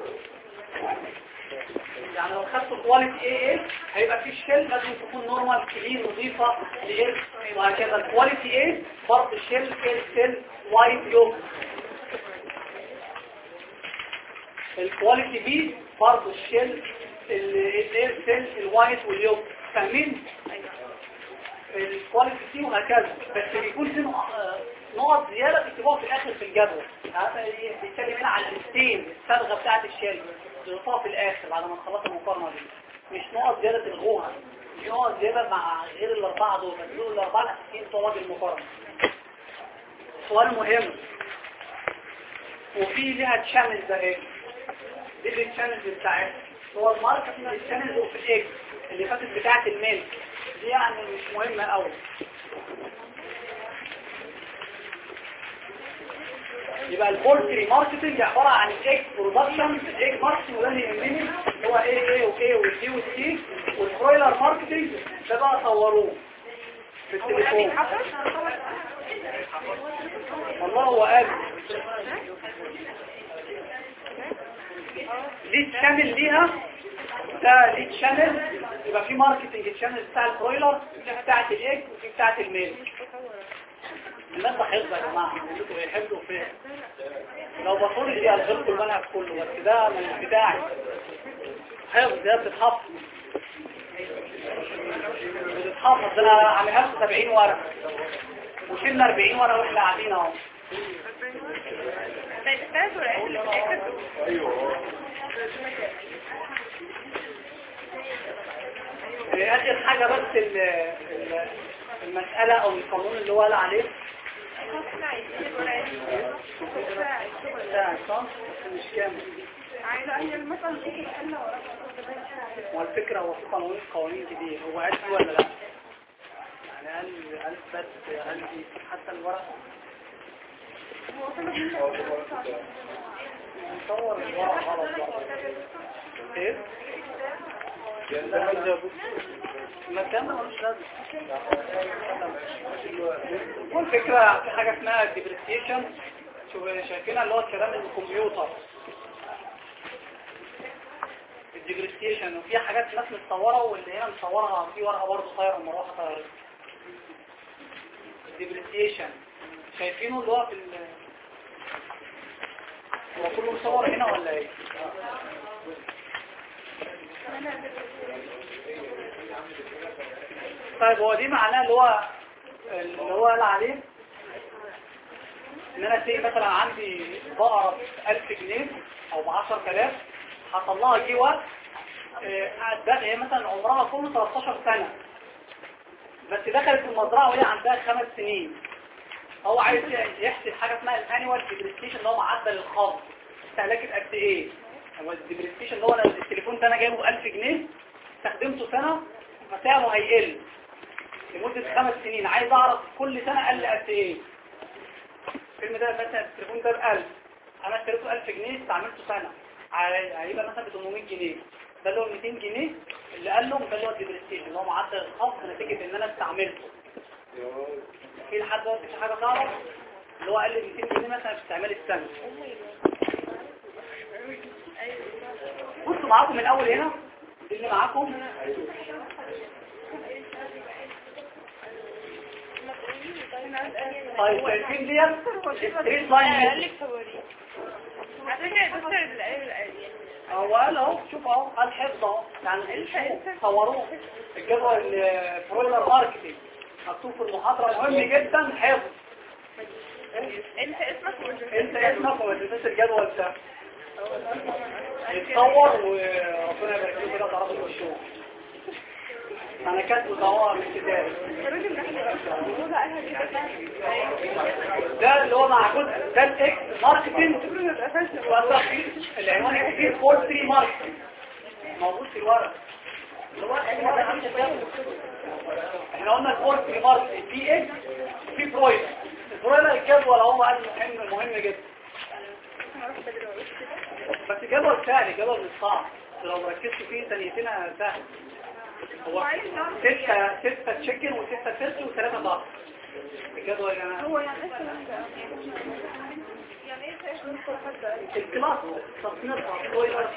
يعني لو خدتوا كواليتي ايه هيبقى في الشيل لازم تكون نورمال كلين نظيفه لاير، وهكذا. الكواليتي ايه برضه الشيل سيل وايت يوك. الكواليتي بي برضه الشيل الاير سيل الوايت واليوك. فاهمين؟ الكواليتي سي وهكذا. بس بيكون في نقط زياده بتكتبوها في الاخر في الجدول. بيتكلم هنا على الستين الصبغه بتاعه الشيل تضيفوها في الاخر بعد ما نخلص المقارنه دي، مش نقط زياده تلغوها، دي نقط زياده مع غير الاربعه دول، بس دول الاربعه الاساسيين بتوع المقارنه. سؤال مهم. وفي ليها تشانلز اهي، دي التشانلز بتاعتها. هو الماركتنج التشانلز وفي الاكس اللي فاتت بتاعه الميل دي يعني مش مهمه قوي. يبقى البولتري ماركتنج عباره عن الايج برودكشن. الايج ماركتنج وده اللي يهمني اللي هو ايه وايه والدي والسي. والبرويلر ماركتنج ده بقى صوروه. في التليفون. والله هو قال ليه شامل ليها، ده ليه شانل، يبقى في ماركتنج الشانل بتاع البرويلر، وفي بتاعه الايج، وفي بتاعه الميل. الناس حفظها يا جماعه، انتوا بيحفظوا فين؟ لو بطول دي الغلط المنهج كله، بس ده مش بتاعي. حفظ ده بتتحفظ، بتتحفظ. انا عاملها 70 ورقه وشلنا 40 ورقه واحنا قاعدين اهو. اخر حاجه بس المساله او القانون اللي هو قال عليه مش كامل. والفكره هو في قوانين كتير، هو قال فيه ولا لا؟ يعني قال بس قال دي حتى الورق نصور الورق غلط بقى. ايه؟ المكان ده ملوش لازمه. والفكره في حاجه اسمها الديبريسيشن، شايفينها اللي هو الكلام الكمبيوتر، الديبريسيشن. وفي حاجات ناس متصوره واللي هنا مصورها في ورقه برضه طايره المروحه طايره. الديبريسيشن شايفينه اللي هو في هو كله مصور هنا ولا ايه؟ طيب هو دي معناه اللي هو قال عليه ان انا سي مثلا عندي بقرة ب1000 جنيه او ب10,000، حصل لها جه وقت هي مثلا عمرها كله 13 سنة، بس دخلت المزرعة وهي عندها 5 سنين. هو عايز يحسب حاجة اسمها الانيوال ديبريسيشن، اللي هو معدل الخفض استهلاكت قد ايه. هو الديبريسيشن اللي هو التليفون ده انا جايبه ب1000 جنيه، استخدمته سنة فسعره هيقل لمدة 5 سنين، عايز اعرف كل سنة قل قد ايه. الفيلم ده مثلا التليفون ده ب1000، انا اشتريته 1000 جنيه استعملته سنة، هيبقى مثلا ب 800 جنيه، ده اللي هو 200 جنيه اللي قال له، ده اللي هو الديبريسيشن اللي هو معدل الخفض نتيجة ان انا استعملته. في لحد دلوقتي في حاجة تعرف اللي هو قال لي 200 جنيه مثلا في استعمال السنة. بصوا معاكم من الاول هنا اللي معاكم طيب شايفين ديت ستريت لاين هو قال اهو، شوف اهو قال حفظ اهو، يعني صوروه الجدول البرويلر ماركتنج مكتوب في المحاضرة، مهم جدا حفظ. انت اسمك ومدرسة الجدول ده يتصور وربنا يبارك له كده تعرفوا الشغل. انا كاتبه ضوء من كتاب ده اللي هو معقود، ده الاكس ماركتنج العنوان الكبير 43 ماركتنج موجود في الورق. احنا قلنا الفورس في ماركتنج في اكس في برويلر. البرويلر الجدول هو قال مهم جدا، بس الجدول سهل، الجدول مش صعب، لو ركزت فيه ثانيتين سهل. هو 6 تشيكن و6 فيرس و3 ضغط الجدول يا جماعه. هو يعني الكلاس تصنيفها برويلر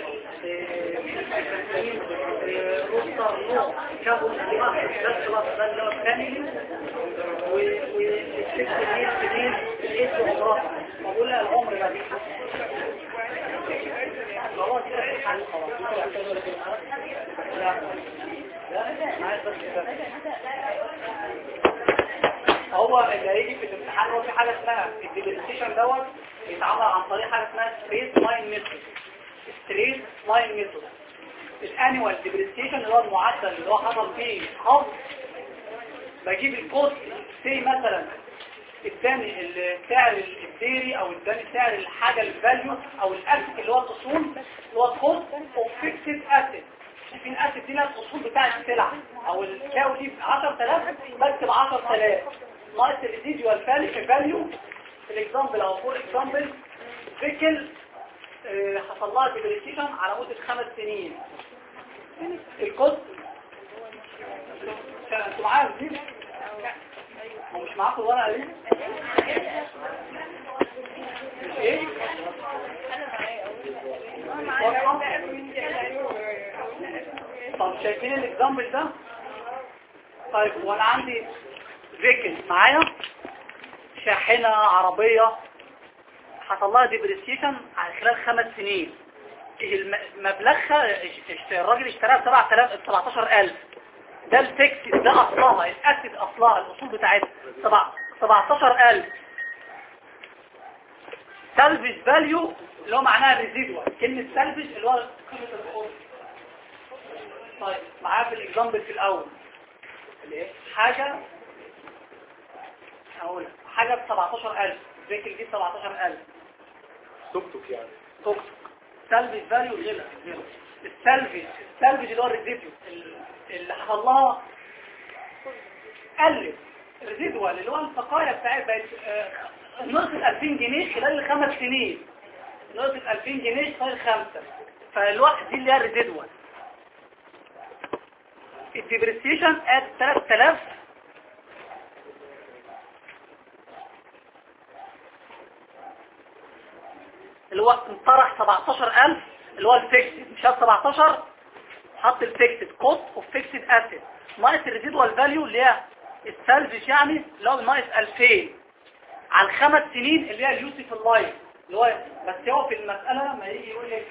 روستر نوع كابو الكلاس، ده الكلاس ده اللي هو الثاني، والست الجديد الاسم عمرها بقول لها العمر ده خلاص هو اللي هيجي في الامتحان هو في حاجه اسمها الديبريسيشن دوت بيتعمل عن طريق حاجه اسمها ستريت لاين ميثود. ستريت لاين ميثود الانيوال ديبريسيشن اللي هو المعدل اللي هو حصل فيه خفض، بجيب الكوست سي مثلا اداني السعر الديري او اداني سعر الحاجه الفاليو او الاسيت اللي هو الاصول اللي هو الكوست اوف فيكسد اسيت. في الاسيت دي لها الاصول بتاعه السلعه او الكاو دي ب 10000 بكتب 10000 ناقص الريزيديوال فاليو. الاكزامبل او فور اكزامبل فيكل حصل لها ديبريسيشن على مده 5 سنين. الكوست انتوا معايا دي هو مش معاكم الورقه دي؟ مش ايه؟ طب شايفين الاكزامبل ده؟ طيب وانا عندي فيكل معايا شاحنه عربيه حصل لها ديبريسيشن على خلال 5 سنين. مبلغها الراجل اشتراها ب 17000. ده الفيكس، ده اصلها الاسد، اصلها الاصول بتاعتها 17000. سالفج فاليو اللي هو معناها ريزيدوال، كلمه سالفج اللي هو قيمه الاصول. طيب معايا في الاكزامبل في الاول الايه حاجه اقول حاجه ب 17000، فيكل دي 17000 توك توك يعني. توك سالفج فاليو غير السالفج اللي هو الريزيديو اللي حصل لها قلت الريزيدوال اللي هو البقايا بتاعت بقت نقصت 2000 جنيه خلال 5 سنين، نقصت 2000 جنيه خلال 5، فالواحد دي اللي هي الريزيدوال. الديبريسيشن ات 3000 اللي هو انطرح 17000 اللي هو الفيكسد، مش 17 حط الفيكسد كوست اوف فيكسد اسيت ناقص الريزيدوال فاليو اللي هي السالفج يعني اللي هو ناقص 2000 على 5 سنين اللي هي اليوسف اللايف اللي هو. بس هو في المسألة ما يجي يقول لك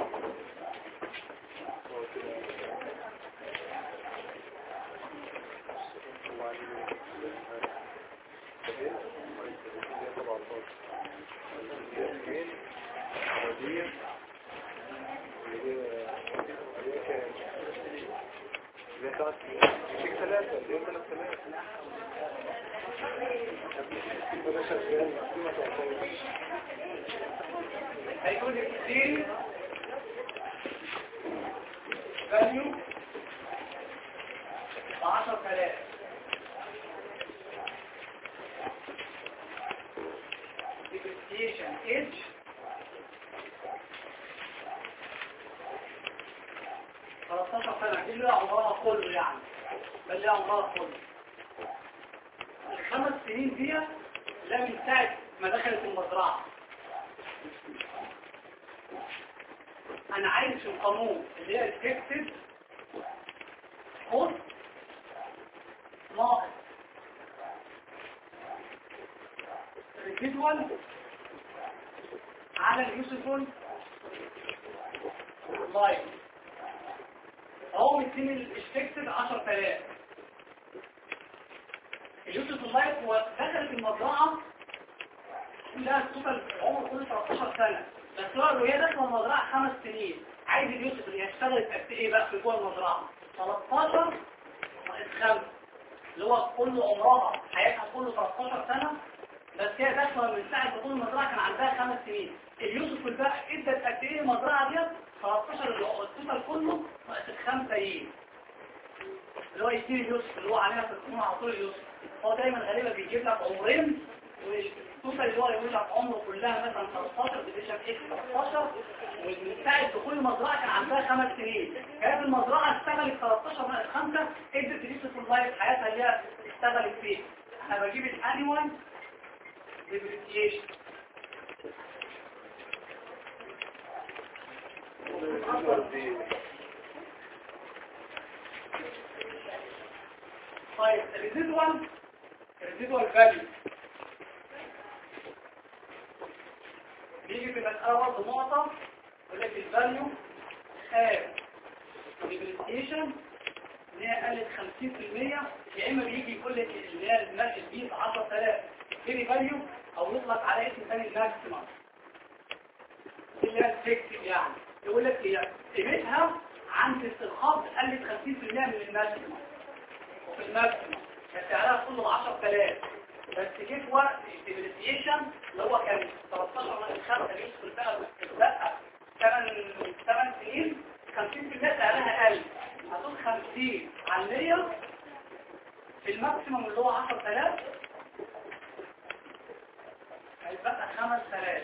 هيقول لك كتير فاليو 10000 depreciation age 13 سنة. دي اللي عمرها كله يعني، ده اللي عمرها كله. ال5 سنين دي لا من ساعة ما دخلت المزرعة. انا عايز في القانون اللي هي الفيكسد كوست ناقص ريزيدوال على اليوسفول لايف. هو مديني الفيكسد 10000. اليوسفول لايف هو دخلت المزرعة كلها التوتال عمر كله 13 سنة، بس هو وهي داخله المزرعة 5 سنين. عايز اليوسف اللي هيشتغل قد ايه بقى في جوه المزرعة؟ 13 ناقص 5 اللي هو كل عمرها حياتها كله 13 سنة، بس هي داخله من ساعة دخول المزرعة كان عندها 5 سنين. اليوسف بقى ادت قد ايه المزرعة ديت؟ 13 اللي هو التوتال كله ناقص 5 اللي هو يشتري اليوسف اللي هو عليها في القانون على طول. اليوسف هو دايما غالبا بيجيب لك عمرين، والتوتال اللي هو يقول لك عمره كلها مثلا 13 ديفيشن اكس 13، ومن ساعه دخول المزرعه كان عندها 5 سنين. كانت المزرعه اشتغلت 13 ناقص 5 ادت اليوسف اللايف حياتها اللي هي اشتغلت فيه. انا بجيب الانيوال ديبريسيشن طيب الريزيدوال فاليو بيجي في مسألة برضه نقطة يقول لك الفاليو خارج ديبريسيشن ان هي قلت 50%، يا اما بيجي يقول لك اللي هي الماركت دي 10000 كيري فاليو او يطلق على اسم ثاني الماكسيمم اللي هي الفيكس يعني. يقول لك هي قيمتها عند استرخاص قلت 50% من الماكسيمم، وفي الماكسيمم كان سعرها كله 10000، بس جه في وقت الديبريسيشن اللي هو كان 13 من 5 يدخل بقى 8 سنين 50% سعرها قل. هتقول 50 على 100 في الماكسيمم اللي هو 10000 هيبقى 5000.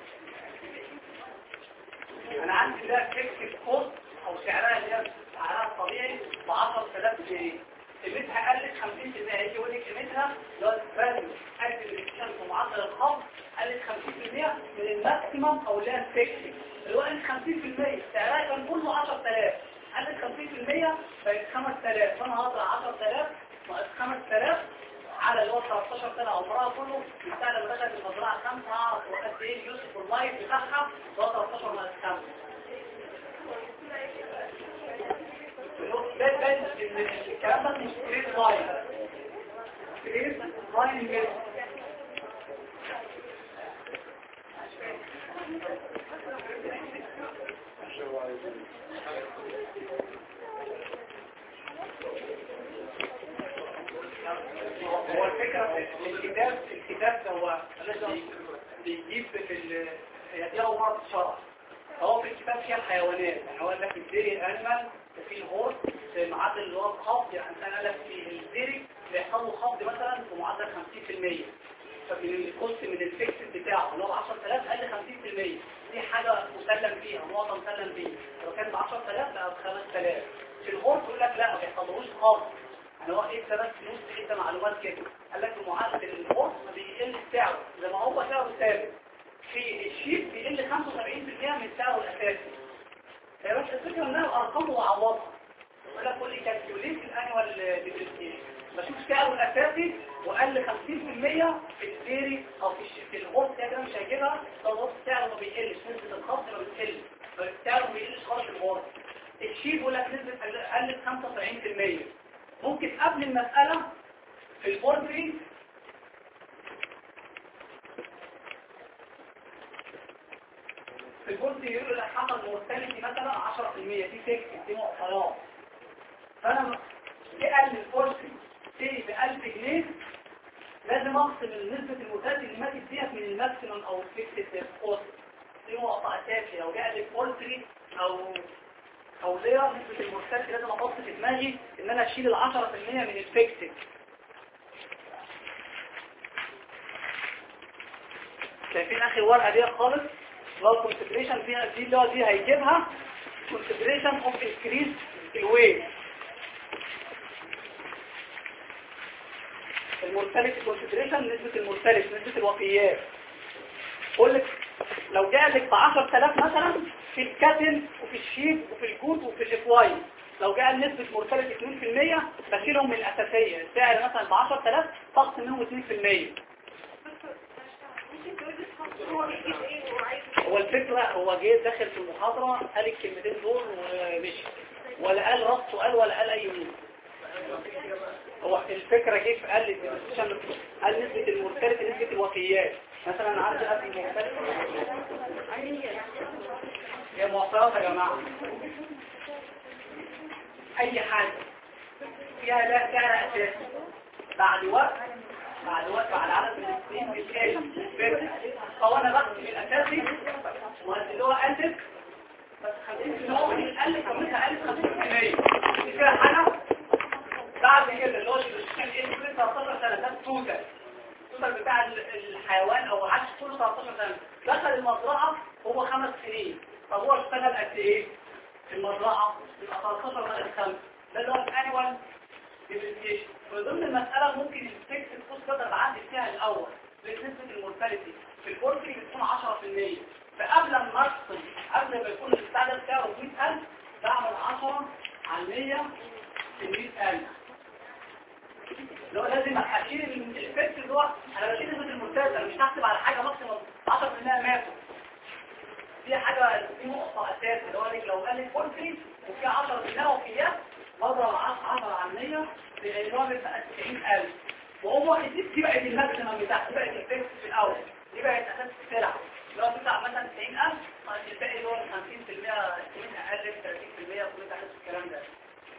انا عندي ده فيكس كوست او سعرها اللي هي سعرها الطبيعي ب 10000 جنيه، قيمتها قلت 50%. هيجي يقول لك اللي هي الفيكسنج اللي هو 50% سعرها كان كله 10000 قلت 50% بقت 5000 فانا هطلع 10000 ناقص 5000 على اللي هو 13 سنه عمرها كله من ساعه لما دخلت المزرعه 5 اعرف قد ايه اليوسف اللايف بتاعها اللي هو 13 ناقص 5 الكلام ده مش ستريت لاين ستريت لاين هو الفكرة الكتاب ده هو بيجيب هي دي أول مرة تشرح هو في الكتاب فيها الحيوانات يعني هو قال لك الديري الأنيمال وفي الهورس معدل اللي هو الخفض يعني مثلا قال لك في الديري بيحصل له خفض مثلا في معدل 50% فمن الكوست من الفيكس بتاعه اللي هو 10000 قل 50% دي حاجة مسلم فيها نقطة مسلم فيها لو كان ب 10000 بقى ب 5000 في الهورس يقول لك لا ما بيحصلوش خفض يعني هو ايه بس فلوس ايه معلومات كده قال لك معدل الهورس بيقل سعره زي ما هو سعره ثابت في الشيب بيقل 75% من سعره الاساسي هي بس الفكره انها ارقام وعوضها يقول لك كل كالكوليت الانيوال ديبريسيشن بشوف سعره الاساسي وقل 50% في الديري او في الهورس كده مش هيجيبها فالهورس سعره ما بيقلش نسبه الخفض ما بتقلش فسعره ما بيقلش خالص الهورس الشيب يقول لك نسبه قلت 75% ممكن قبل المساله في البولتري يقول لك حصل مورتاليتي مثلا 10% دي فيكس دي معطيات فانا قال البولتري تيجي ب 1000 جنيه لازم اقسم نسبه المورتاليتي اللي ماتت ديت من الماكسيمم او الفيكس كوست دي نقطه اساسيه لو جاء البولتري او لير نسبه المورتاليتي لازم احط في دماغي ان انا اشيل ال 10% من الفيكس شايفين اخر ورقه دي خالص لو الكونسنتريشن فيها دي اللي هو دي هيجيبها concentration of increase الويت المورتاليتي concentration نسبة المورتاليتي نسبة الوفيات قول لك لو جاء لك ب 10000 مثلا في الكاتل وفي الشيب وفي الجود وفي الافواي لو جاء نسبة مورتاليتي 2% بشيلهم من الأساسية السعر مثلا ب 10000 تخصم منهم 2% هو الفكرة هو جه داخل في المحاضرة قال الكلمتين دول ومشي ولا قال رد سؤال ولا قال اي نوع هو الفكرة كيف قال نسبة المورتاليتي نسبة الوفيات مثلا عندي قبل المورتاليتي هي معطيات يا جماعة اي حاجة فيها لا سعر اساسي بعد وقت بعد عدد من السنين بتقل فهو انا بقى في الاساسي اللي هو قلت بس 50% هو قلت كميتها قلت 50% دي كده حاجه بعد كده اللي هو الشيء ايه 13 سنه ده التوتال بتاع الحيوان او عاش كله 13 سنه دخل المزرعه هو 5 سنين طب هو اشتغل قد ايه في المزرعه يبقى 13 ناقص 5 ده اللي هو الانيوال ديبريسيشن من ضمن المساله ممكن الفيكس الكوست ده بعدي فيها الاول بنسبه المورتاليتي في البولتري بتكون 10% فقبل ما افصل قبل ما يكون المستعمل بتاعه 100000 بعمل 10 على 100 في 100000 لو لازم اشيل الفيكس اللي هو انا بشيل نسبه المورتاليتي انا مش هحسب على حاجه ماكسيموم 10% ماتوا دي حاجه دي نقطه اساسيه اللي هو لو قال لي بولتري وفي 10% وفيات بضرب 10 على 100 اللي هو بيبقى 90000 وهو دي بقت الماكسيمم بتاعته بقت الفيكس في الاول دي بقت اساس السلعه لو بتاع مثلا 90000 الباقي اللي هو 50% 20 اقل 30% كل ده الكلام ده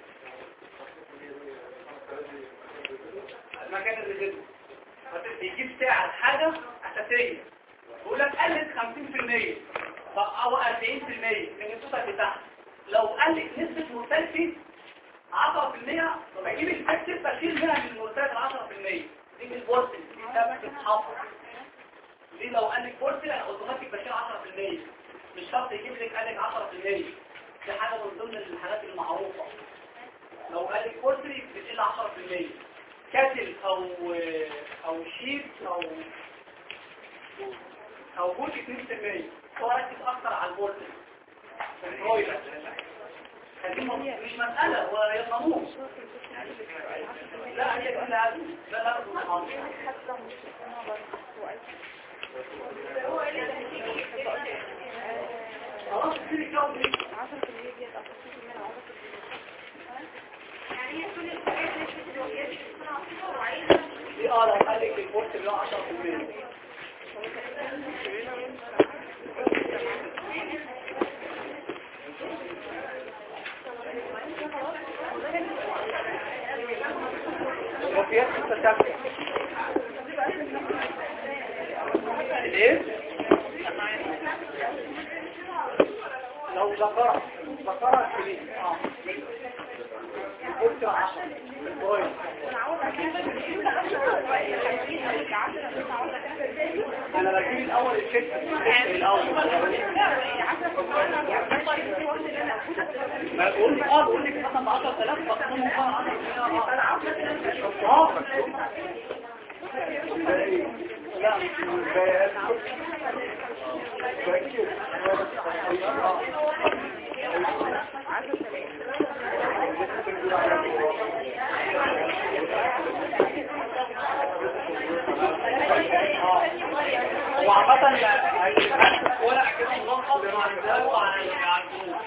المكان اللي بيجيبه بيجيب سعر حاجه اساسيه بيقول لك قلت 50% او 40% من التوتال بتاعها لو قلت نسبه مورتاليتي 10% بجيب الفاكتور بشيل منها من المورتاليتي 10% دي من البورتل دي ثابت بتتحفظ دي لو قال لك بورتل انا اوتوماتيك بشيل 10% مش شرط يجيب لك قال لك 10% دي حاجه من ضمن الحاجات المعروفه لو قال لك بورتل بتشيل 10% كاتل او شيب او جوت 2% هو ركز اكتر على الفولتج البرويلر، لكن مش مسألة هو يضمنوه. لا هي كل هذا لا خلاص كتير الجو دي 10% ديت او 50% من عمرك يعني هي كل الحاجات اللي بتتوجه دي لو قال لك البورت اللي هو 10%. وفيات التشابه ليه؟ لو ذكرت كلمة قلت 10 كويس انا بجيب الاول الشيك الاول ما تقول لي بقول لك مثلا ب 10000 مقسوم لا وعامة ولا كده ملخص عن